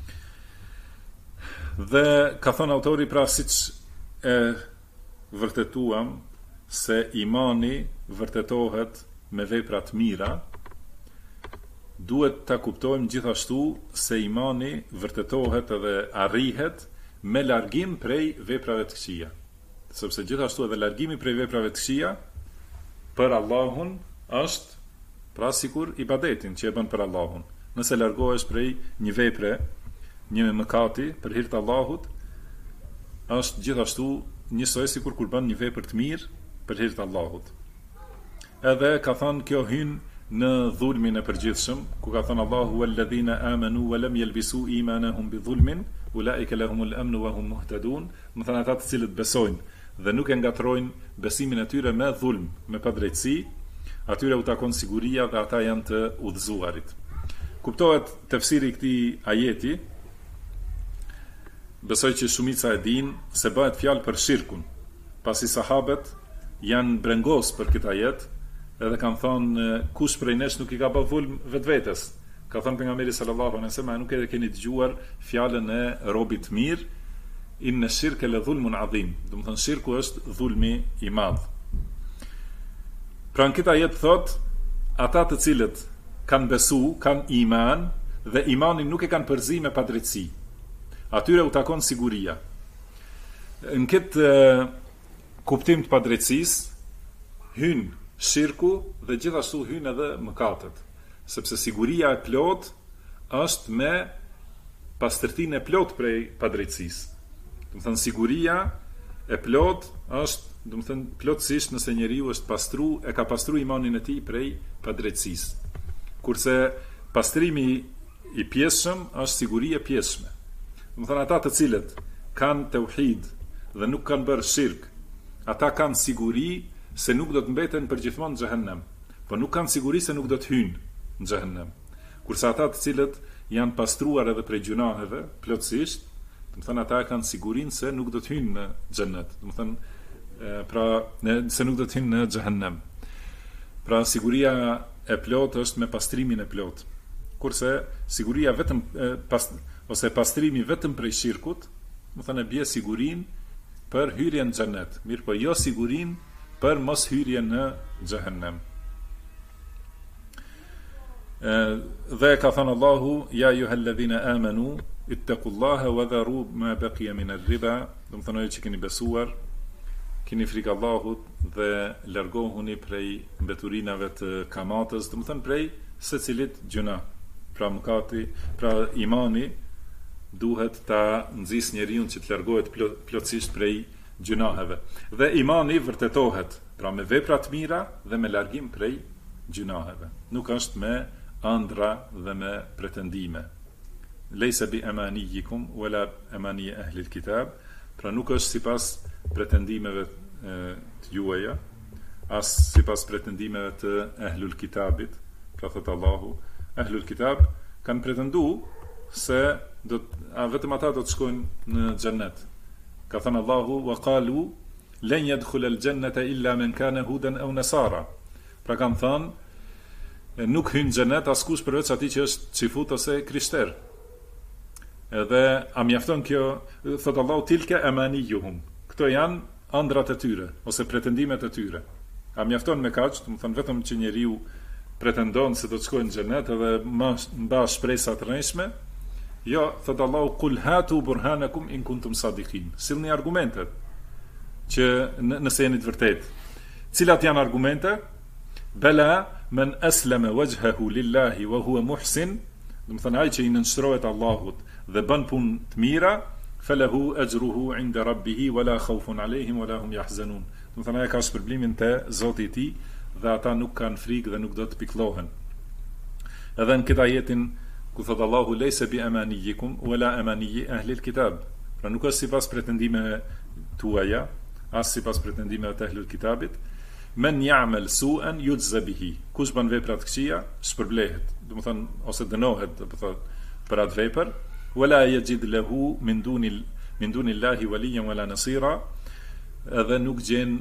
Dhe ka thënë autori, pra siç e vërtetuam se imani vërtetohet me vepra të mira, duhet ta kuptojmë gjithashtu se imani vërtetohet edhe arrihet me largim prej veprave të këqija. Sepse gjithashtu edhe largimi prej veprave të këqija për Allahun është pra sikur ibadetin që e bën për Allahun. Nëse largohesh prej një vepre, një mëkati për hir të Allahut, është gjithashtu njësoj sikur kur bën një vepër të mirë për hir të Allahut. Edhe ka thënë kjo hyn në dhulmin e përgjithshëm, ku ka thënë Allahu walladhina amanu wa lam yalbisu imanahum bi dhulmin ulaika lahumul amnu wa hum muhtadun, do të thënë ata të cilët besojnë dhe nuk e ngatrojnë besimin e tyre me dhulm, me padrejtësi, atyre u takon siguria dhe ata janë të udhëzuarit. Kuptohet tefsiri i këtij ajeti, besoj që shumica e din se bëhet fjalë për shirkun, pasi sahabët janë brengos për këtë ajet, edhe kanë thonë kush prej nesh nuk i ka bë dhulm vetvetes. Ka thënë pejgamberi sallallahu alaihi wasallam, nuk e keni dëgjuar fjalën e robit mirë, inna shirka la dhulmun adhim. Do të thënë shirku është dhulmi i madh. Pra në këtë ajet thot, ata të cilët kanë besu, kanë iman dhe imanin nuk e kanë përzi me padrejtësi, atyre u takon siguria. Në këtë kuptim të padrejtësisë hyn shirku dhe gjithashtu hyn edhe mëkatet, sepse siguria e plot është me pastërtinë e plot prej padrejtësisë. Do të thënë siguria e plot është, do të thënë plotësisht nëse njeriu është pastru, e ka pastru imanin e tij prej padrejtësisë. Kurse pastrimi i pjesshëm është siguria e pjesshme. Do të thënë ata të cilët kanë tauhid dhe nuk kanë bërë shirk, ata kanë siguri se nuk do të mbeten përgjithmonë në xhehenem, por nuk kanë siguri se nuk do të hyjnë në xhehenem. Kurse ata të cilët janë pastruar edhe prej gjunaheve plotësisht, do të thënë ata kanë sigurinë se nuk do të hyjnë në xhennet. Do të thënë se nuk do të hyjnë në xhehenem. Pra siguria e plot është me pastrimin e plot. Kurse siguria vetëm ose pastrimi vetëm prej shirkut, do të thënë bie sigurinë për hyrjen në xhennet, mirë po jo sigurinë për mos hyrjen në xhehenem. Dhe ka thënë Allahu, ja ayyuhalladhina amanu ittaqullaha wa dharu ma baqiya min ar-riba, do të thonë që keni besuar, keni frikë Allahut dhe largohuni prej mbeturinave të kamatës, do të thonë prej secilit gjuna. Pra mëkati, pra imani duhet ta nxjis njeriu që të largohet plotësisht prej gjunaheve. Dhe imani vërtetohet pra me vepra të mira dhe me largim prej gjunaheve. Nuk është me ëndra dhe me pretendime. Lejse bi amanijikum wala amani ahli al-kitab, pra nuk është sipas pretendimeve të juaja, as sipas pretendimeve të ahlul kitabit. Pra thot Allahu, ahlul kitab kanë pretenduar se vetëm ata do të shkojnë në xhennet. Ka thënë Allahu, wa qalu lan yadkhul al-jannata illa man kana hudan aw nasara. Pra kanë thënë nuk hyn në xhennet askush përveç atij që është çifut ose krishter. Edhe a mjafton kjo, thot Allahu, tilka amanijuhum. Këto janë ëndrat e tyre ose pretendimet e tyre. A mjafton me kaq, do të thonë vetëm që njeriu pretendon se do të shkojë në xhenet edhe mba shpresa të rreshme? Jo, thot Allahu, kul hatu burhanakum in kuntum sadiqin. Sillni argumentet që nëse jeni të vërtet. Cilat janë argumente? Bela men aslama wajhahu lillahi wa huwa muhsin, do të thonë ai që i nënshtrohet Allahut dhe bën punë të mira, falahu ajruhu inda rabbih wala khawfun alehim wala hum yahzanun. Do të thonë ai ka shpërblimin te Zoti i tij dhe ata nuk kanë frikë dhe nuk do të pikëllohen. Edhe në këtë ajetin ku thot Allahu, lejse bi amanijikum wala amani ahli al-kitab. Pra nuk është sipas pretendimeve tuaja, as sipas pretendimeve të ahlul kitabit. Men ya'mal su'an yujza bihi. Kush bën vepra të këqija, shpërblehet. Do të thonë ose dënohet, do të thotë për atë vepër, wala yajid lahu min dunillahi waliyan wala nasira, edhe nuk gjen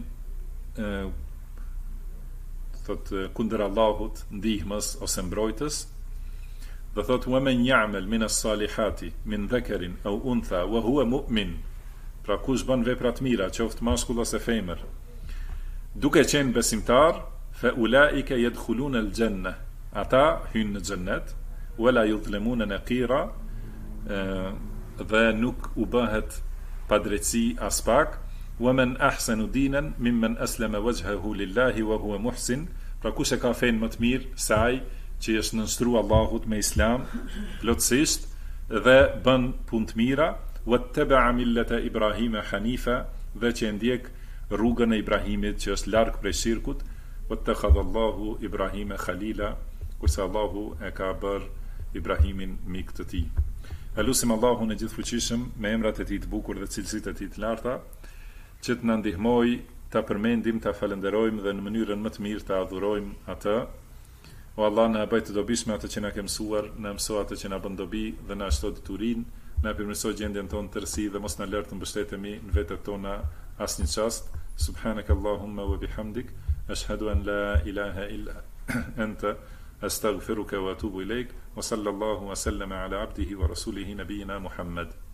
thot kundër Allahut ndihmës ose mbrojtës. Dhe thot wa man ya'mal min as-salihati min dhakarin aw untha wa huwa mu'min, pra kush bën vepra të mira, qoftë mashkull ose femër, duke qenë besimtar, fa ulaika yadkhuluna al-janna, ata hyjnë në xhennet, wala yudhlamuna naqira, dhe nuk u bëhet padrejtësi as pak. Wa man ahsanu dinan mimman aslama wajhahu lillahi wa huwa muhsin, pra kush e ka fen më të mirë se ai që është nënshtruar Allahut me islam plotësisht dhe bën punë të mira, wattaba'a millata Ibrahima hanifa, dhe që ndjek rrugën e Ibrahimit që është larg prej shirkut, wattakhadha Allahu Ibrahima khalila, kurse Allahu e ka bër Ibrahimin mik të tij. Elusim Allahun e gjithfuqishëm me emrat e tij të bukur dhe cilësitë e tij të larta, që të na ndihmoj ta përmendim, ta falenderojmë dhe në mënyrën më të mirë ta adhurojmë atë. O Allah, na bëj të dobishme atë që na ke mësuar, na mëso atë që na bën dobi dhe na shto diturinë, na përmirëso gjendjen tonë tërësi dhe mos na lër të mbështetemi në vetët tona asnjë çast. Subhanakallahumma wa bihamdik, ashhadu an la ilaha illa anta, astaghfiruka wa atubu ilaik, wa sallallahu wa sallama ala abdihi wa rasulihi nabiyina Muhammad.